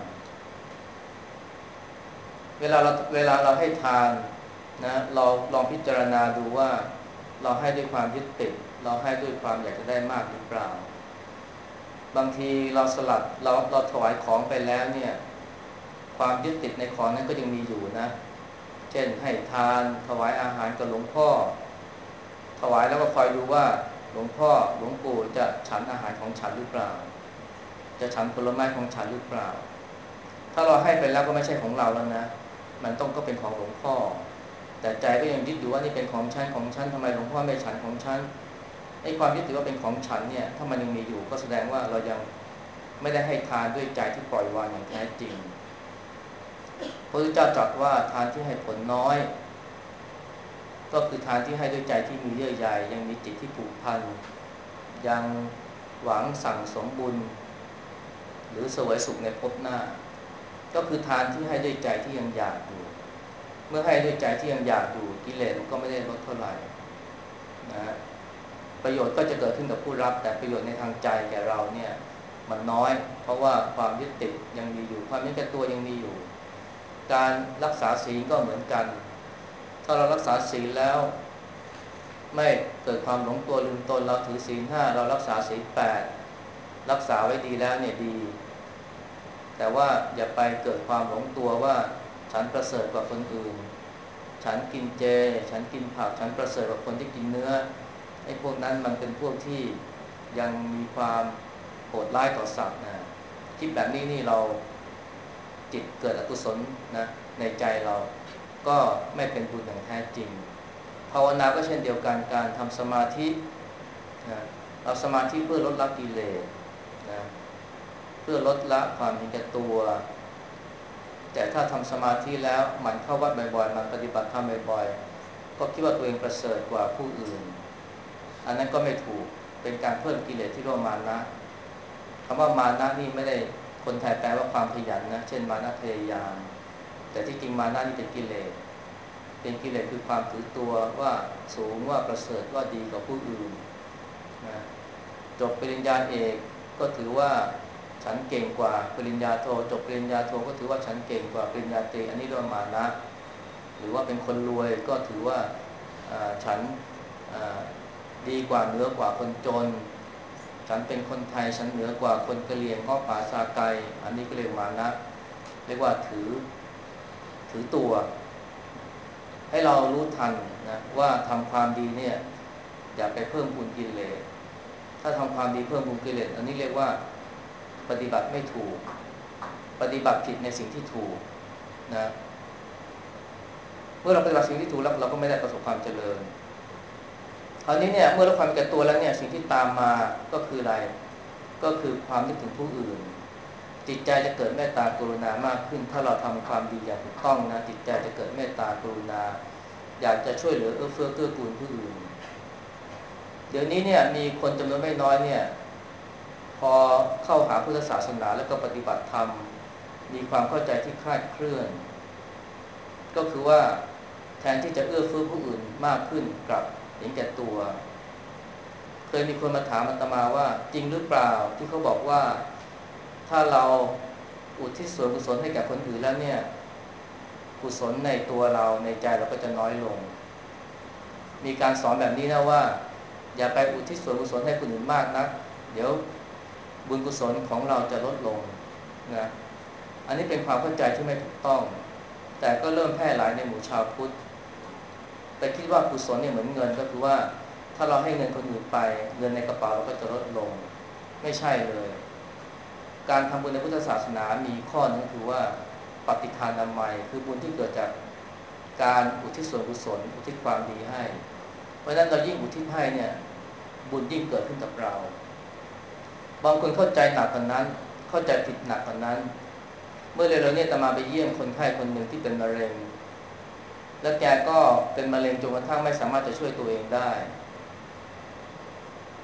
เวลาเราเวลาเราให้ทานนะเราลองพิจารณาดูว่าเราให้ด้วยความยึดติดเราให้ด้วยความอยากจะได้มากหรือเปล่าบางทีเราสลัดเราเราถวายของไปแล้วเนี่ยความยึดติดในของนั้นก็ยังมีอยู่นะเช่นให้ทานถวายอาหารกับหลวงพ่อถวายแล้วก็คอยดูว่าหลวงพ่อหลวงปู่จะฉันอาหารของฉันหรือเปล่าจะฉันผลไม้ของฉันหรือเปล่าถ้าเราให้ไปแล้วก็ไม่ใช่ของเราแล้วนะมันต้องก็เป็นของหลวงพ่อแต่ใจก็ยังยึดอยู่ว่านี่เป็นของฉันของฉันทำไมหลวงพ่อไม่ฉันของฉันไอ้ความยึดถือว่าเป็นของฉันเนี่ยถ้ามันยังมีอยู่ก็แสดงว่าเรายังไม่ได้ให้ทานด้วยใจที่ปล่อยวางอย่างแท้จริงพระพุทธเจ้าตรัสว่าทานที่ให้ผลน้อยก็คือทานที่ให้ด้วยใจที่มีเยื่อใยยังมีจิตที่ผูกพันยังหวังสั่งสมบุญหรือเสวยสุขในภพหน้าก็คือทานที่ให้ด้วยใจที่ยังอยากอยู่เมื่อให้ด้วยใจที่ยังอยากอยู่กิเลสมันก็ไม่ได้ลดเท่าไหร่นะประโยชน์ก็จะเกิดขึ้นกับผู้รับแต่ประโยชน์ในทางใจแก่เราเนี่ยมันน้อยเพราะว่าความยึดติดยังมีอยู่ความยึดแก่ตัวยังมีอยู่การรักษาศีลก็เหมือนกันถ้าเรารักษาศีลแล้วไม่เกิดความหลงตัวลืมตนเราถือศีลห้าเรารักษาศีลแปดรักษาไว้ดีแล้วเนี่ยดีแต่ว่าอย่าไปเกิดความหลงตัวว่าฉันประเสริฐกว่าคนอื่นฉันกินเจฉันกินผักฉันประเสริฐกว่าคนที่กินเนื้อไอ้พวกนั้นมันเป็นพวกที่ยังมีความโหดร้ายต่อสัตว์นะคิดแบบนี้นี่เราจิตเกิดอกุศลนะในใจเราก็ไม่เป็นบุญอย่างแท้จริงภาวนาก็เช่นเดียวกันการทำสมาธินะเราสมาธิเพื่อลดละกิเลสนะเพื่อลดละความเห็นแก่ตัวแต่ถ้าทำสมาธิแล้วมันเข้าวัดบ่อยๆมันปฏิบัติธรรมบ่อยๆก็คิดว่าตัวเองประเสริฐกว่าผู้อื่นอันนั้นก็ไม่ถูกเป็นการเพิ่มกิเลสที่เรียกว่ามานะคำว่ามานะนี่ไม่ได้คนไทยแปลว่าความขยันนะเช่นมานะพยายามแต่ที่จริงมานะนี่เป็นกิเลสเป็นกิเลสคือความถือตัวว่าสูงว่าประเสริฐว่าดีกว่าผู้อื่นนะจบปริญญาเอกก็ถือว่าฉันเก่งกว่าปริญญาโทจบปริญญาโทก็ถือว่าฉันเก่งกว่าปริญญาตรีอันนี้เรียกว่ามานะหรือว่าเป็นคนรวยก็ถือว่าฉันดีกว่าเหนือกว่าคนจนฉันเป็นคนไทยฉันเหนือกว่าคนกะเหรี่ยงง้อป่าซาไกอันนี้ก็เรียกมานะเรียกว่าถือถือตัวให้เรารู้ทันนะว่าทำความดีเนี่ยอย่าไปเพิ่มพูนกิเลสถ้าทำความดีเพิ่มพูนกิเลสอันนี้เรียกว่าปฏิบัติไม่ถูกปฏิบัติผิดในสิ่งที่ถูกนะเมื่อเราปฏิบัติสิ่งที่ถูกแล้วเราก็ไม่ได้ประสบความเจริญคราวนี้เนี่ยเมื่อเราความแก่ตัวแล้วเนี่ยสิ่งที่ตามมาก็คืออะไรก็คือความนึกถึงผู้อื่นจิตใจจะเกิดเมตตากรุณามากขึ้นถ้าเราทำความดีอย่างถูกต้องนะจิตใจจะเกิดเมตตากรุณาอยากจะช่วยเหลือเอื้อเฟื้อเกื้อกูลผู้อื่นเดี๋ยวนี้เนี่ยมีคนจำนวนไม่น้อยเนี่ยพอเข้าหาพุทธศาสนาแล้วก็ปฏิบัติธรรมมีความเข้าใจที่คลาดเคลื่อนก็คือว่าแทนที่จะเอื้อเฟื้อผู้อื่นมากขึ้นกลับเห็นแก่ตัวเคยมีคนมาถามอาตมาว่าจริงหรือเปล่าที่เขาบอกว่าถ้าเราอุทิศส่วนกุศลให้แก่คนอื่นแล้วเนี่ยกุศลในตัวเราในใจเราก็จะน้อยลงมีการสอนแบบนี้นะว่าอย่าไปอุทิศส่วนกุศลให้คนอื่นมากนักเดี๋ยวบุญกุศลของเราจะลดลงนะอันนี้เป็นความเข้าใจที่ไม่ถูกต้องแต่ก็เริ่มแพร่หลายในหมู่ชาวพุทธแต่คิดว่ากุศลเนี่ยเหมือนเงินก็คือว่าถ้าเราให้เงินคนอื่นไปเงินในกระเป๋าเราก็จะลดลงไม่ใช่เลยการทำบุญในพุทธศาสนามีข้อนึงคือว่าปฏิทานนามัยคือบุญที่เกิดจากการอุทิศส่วนกุศลอุทิศความดีให้เพราะฉะนั้นเรายิ่งอุทิศให้เนี่ยบุญยิ่งเกิดขึ้นกับเราบางคนเข้าใจหนักกว่านั้นเข้าใจผิดหนักกว่านั้นเมื่อเร็วๆนี้อาตมาไปเยี่ยมคนไข้คนหนึ่งที่เป็นมะเร็งแล้วแกก็เป็นมะเร็งจนกระทั่งไม่สามารถจะช่วยตัวเองได้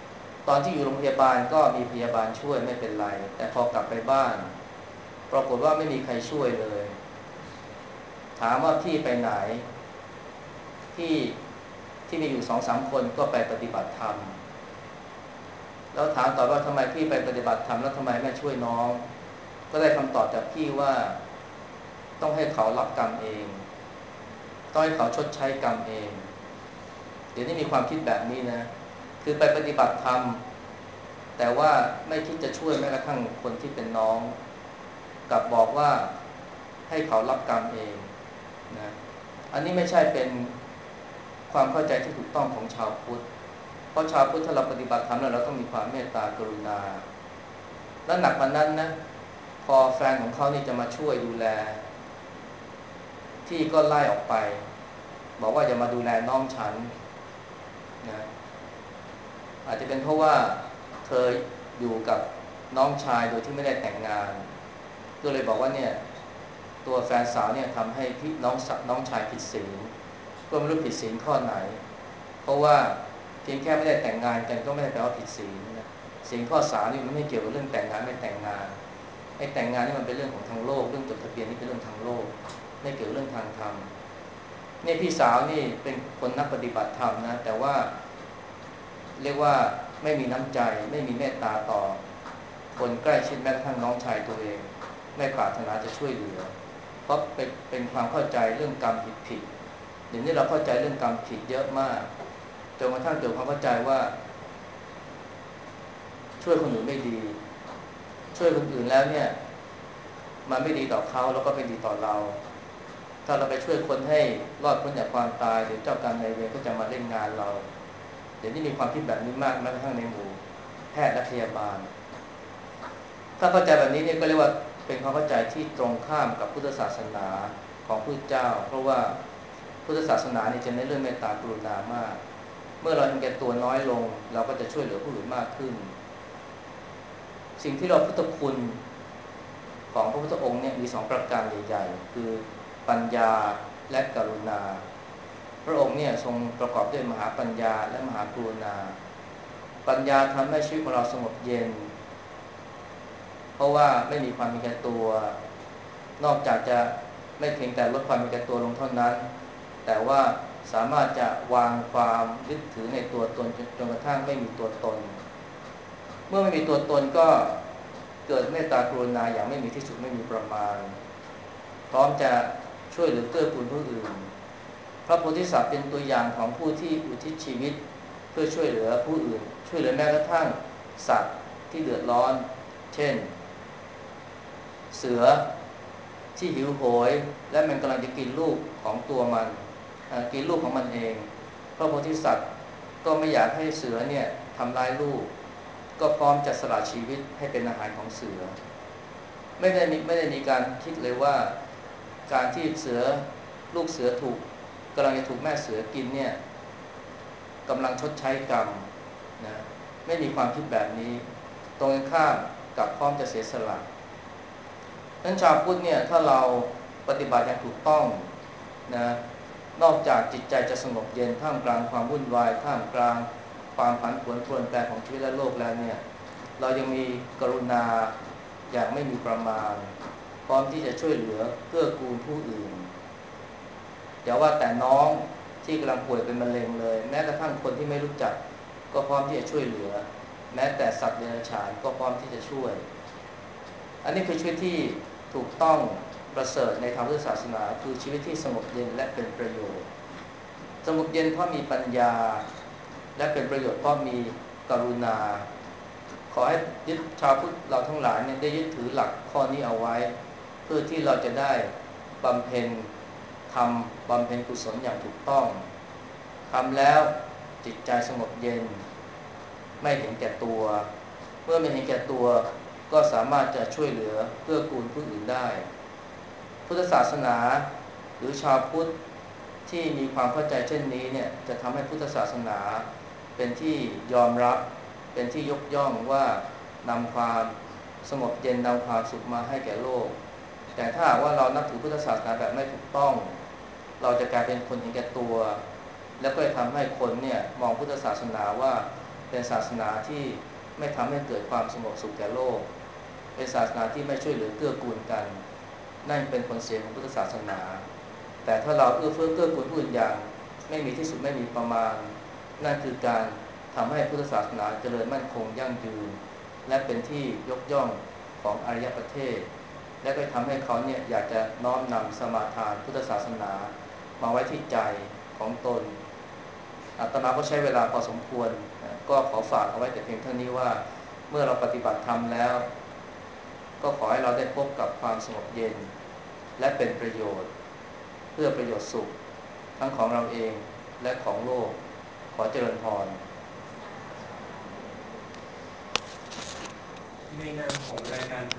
ตอนที่อยู่โรงพยาบาลก็มีพยาบาลช่วยไม่เป็นไรแต่พอกลับไปบ้านปรากฏว่าไม่มีใครช่วยเลยถามว่าพี่ไปไหนที่ที่มีอยู่สองสามคนก็ไปปฏิบัติธรรมแล้วถามต่อว่าทำไมพี่ไปปฏิบัติธรรมแล้วทำไมไม่ช่วยน้องก็ได้คำตอบจากพี่ว่าต้องให้เขารับกรรมเองต้องให้เขาชดใช้กรรมเองเดี๋ยวนี้มีความคิดแบบนี้นะคือไปปฏิบัติธรรมแต่ว่าไม่คิดจะช่วยแม้กระทั่งคนที่เป็นน้องกลับบอกว่าให้เขารับกรรมเองนะอันนี้ไม่ใช่เป็นความเข้าใจที่ถูกต้องของชาวพุทธเพราะชาวพุทธถ้าเราปฏิบัติธรรมแล้วเราต้องมีความเมตตากรุณาและหนักกว่านั้นนะพอแฟนของเขานี่จะมาช่วยดูแลที่ก็ไล่ออกไปบอกว่าอย่ามาดูแลน้องฉันนะอาจจะเป็นเพราะว่าเธออยู่กับน้องชายโดยที่ไม่ได้แต่งงานก็เลยบอกว่าเนี่ยตัวแฟนสาวเนี่ยทำให้พี่น้องน้องชายผิดศีลก็ไม่รู้ผิดศีลข้อไหนเพราะว่าเพียงแค่ไม่ได้แต่งงานกันก็ไม่ได้แปลว่าผิดศีลนะศีลข้อสามนี่มันไม่เกี่ยวกับเรื่องแต่งงานไม่แต่งงานไอ้แต่งงานนี่มันเป็นเรื่องของทางโลกเรื่องจดทะเบียนนี่เป็นเรื่องทางโลกไม่เกี่ยวเรื่องทางธรรมนี่พี่สาวนี่เป็นคนนักปฏิบัติธรรมนะแต่ว่าเรียกว่าไม่มีน้ำใจไม่มีเมตตาต่อคนใกล้ชิดแม้กระทั่งน้องชายตัวเองไม่ปรารถนาจะช่วยเหลือเพราะเป็นเป็นความเข้าใจเรื่องกรรมผิดๆเดี๋ยวนี้เราเข้าใจเรื่องกรรมผิดเยอะมากจนกระทั่งเกิดความเข้าใจว่าช่วยคนอื่นไม่ดีช่วยคนอื่นแล้วเนี่ยมันไม่ดีต่อเขาแล้วก็ไม่ดีต่อเราถ้าเราไปช่วยคนให้รอดพ้นจากความตายเดี๋ยวเจ้ากรรมนายเวรก็จะมาเล่นงานเราเดี๋ยวนี้มีความคิดแบบนี้มากแม้กระทั่งในหมู่แพทย์และพยาบาลถ้าเข้าใจแบบนี้เนี่ยก็เรียกว่าเป็นความเข้าใจที่ตรงข้ามกับพุทธศาสนาของพระเจ้าเพราะว่าพุทธศาสนานี่จะเน้นเรื่องเมตตากรุณามากเมื่อเราเห็นแก่ตัวน้อยลงเราก็จะช่วยเหลือผู้อื่นมากขึ้นสิ่งที่เราพุทธคุณของพระพุทธองค์เนี่ยมีสองประการใหญ่ๆคือปัญญาและกรุณาพระองค์เนี่ยทรงประกอบด้วยมหาปัญญาและมหากรุณาปัญญาทำให้ชีวิตของเราสงบเย็นเพราะว่าไม่มีความมีแก่ตัวนอกจากจะไม่เพียงแต่ลดความมีแก่ตัวลงเท่านั้นแต่ว่าสามารถจะวางความยึดถือในตัวตนจนกระทั่งไม่มีตัวตนเมื่อไม่มีตัวตนก็เกิดเมตตากรุณาอย่างไม่มีที่สุดไม่มีประมาณพร้อมจะช่วยเหลือเกื้อกูลผู้อื่นพระโพธิสัตว์เป็นตัวอย่างของผู้ที่อุทิศชีวิตเพื่อช่วยเหลือผู้อื่นช่วยเหลือแม้กระทั่งสัตว์ที่เดือดร้อนเช่นเสือที่หิวโหยและมันกำลังจะกินลูกของตัวมันกินลูกของมันเองพระโพธิสัตว์ก็ไม่อยากให้เสือเนี่ยทำร้ายลูกก็พร้อมจะสละชีวิตให้เป็นอาหารของเสือไม่ได้มีไม่ได้มีการคิดเลยว่าการที่เสือลูกเสือถูกกำลังจะถูกแม่เสือกินเนี่ยกำลังชดใช้กรรมนะไม่มีความคิดแบบนี้ตรงกันข้ามกับพร้อมจะเสียสละนั้นชาวพุทธเนี่ยถ้าเราปฏิบัติอย่างถูกต้องนะนอกจากจิตใจจะสงบเย็นท่ามกลางความวุ่นวายท่ามกลางความผันผวนเปลี่ยนแปลงของชีวิตและโลกแล้วเนี่ยเรายังมีกรุณาอย่างไม่มีประมาณพร้อมที่จะช่วยเหลือเกื้อกูลผู้อื่นอย่าว่าแต่น้องที่กำลังป่วยเป็นมะเร็งเลยแม้กระทั่งคนที่ไม่รู้จักก็พร้อมที่จะช่วยเหลือแม้แต่สัตว์เดรัจฉานก็พร้อมที่จะช่วยอันนี้คือชีวิตที่ถูกต้องประเสริฐในทางพุทธศาสนาคือชีวิตที่สงบเย็นและเป็นประโยชน์สงบเย็นเพราะมีปัญญาและเป็นประโยชน์เพราะมีกรุณาขอให้ยึดชาวพุทธเราทั้งหลายเนี่ยได้ยึดถือหลักข้อนี้เอาไว้เพื่อที่เราจะได้บำเพ็ญทำบำเพ็ญกุศลอย่างถูกต้องทำแล้วจิตใจสงบเย็นไม่เห็นแก่ตัวเมื่อไม่เห็นแก่ตัวก็สามารถจะช่วยเหลือเกื้อกูลผู้อื่นได้พุทธศาสนาหรือชาวพุทธที่มีความเข้าใจเช่นนี้เนี่ยจะทำให้พุทธศาสนาเป็นที่ยอมรับเป็นที่ยกย่องว่านำความสงบเย็นนำความสุขมาให้แก่โลกแต่ถ้าว่าเรานับถือพุทธศาสนาแบบไม่ถูกต้องเราจะกลายเป็นคนเห็นแก่ตัวแล้วก็จะทำให้คนเนี่ยมองพุทธศาสนาว่าเป็นศาสนาที่ไม่ทำให้เกิดความสงบสุขแก่โลกเป็นศาสนาที่ไม่ช่วยเหลือเกื้อกูลกันนั่นเป็นผลเสียของพุทธศาสนาแต่ถ้าเราเอื้อเฟื้อเกื้อกูลผู้อื่นอย่างไม่มีที่สุดไม่มีประมาณนั่นคือการทำให้พุทธศาสนาเจริญมั่นคงยั่งยืนและเป็นที่ยกย่องของอารยประเทศและก็ทำให้เขาเนี่ยอยากจะน้อมนำสมาทานพุทธศาสนามาไว้ที่ใจของตนอาตมาก็ใช้เวลาพอสมควรก็ขอฝากเอาไว้แต่เพียงเท่านี้ว่าเมื่อเราปฏิบัติธรรมแล้วก็ขอให้เราได้พบกับความสงบเย็นและเป็นประโยชน์เพื่อประโยชน์สุขทั้งของเราเองและของโลกขอเจริญพรในนามของรายการ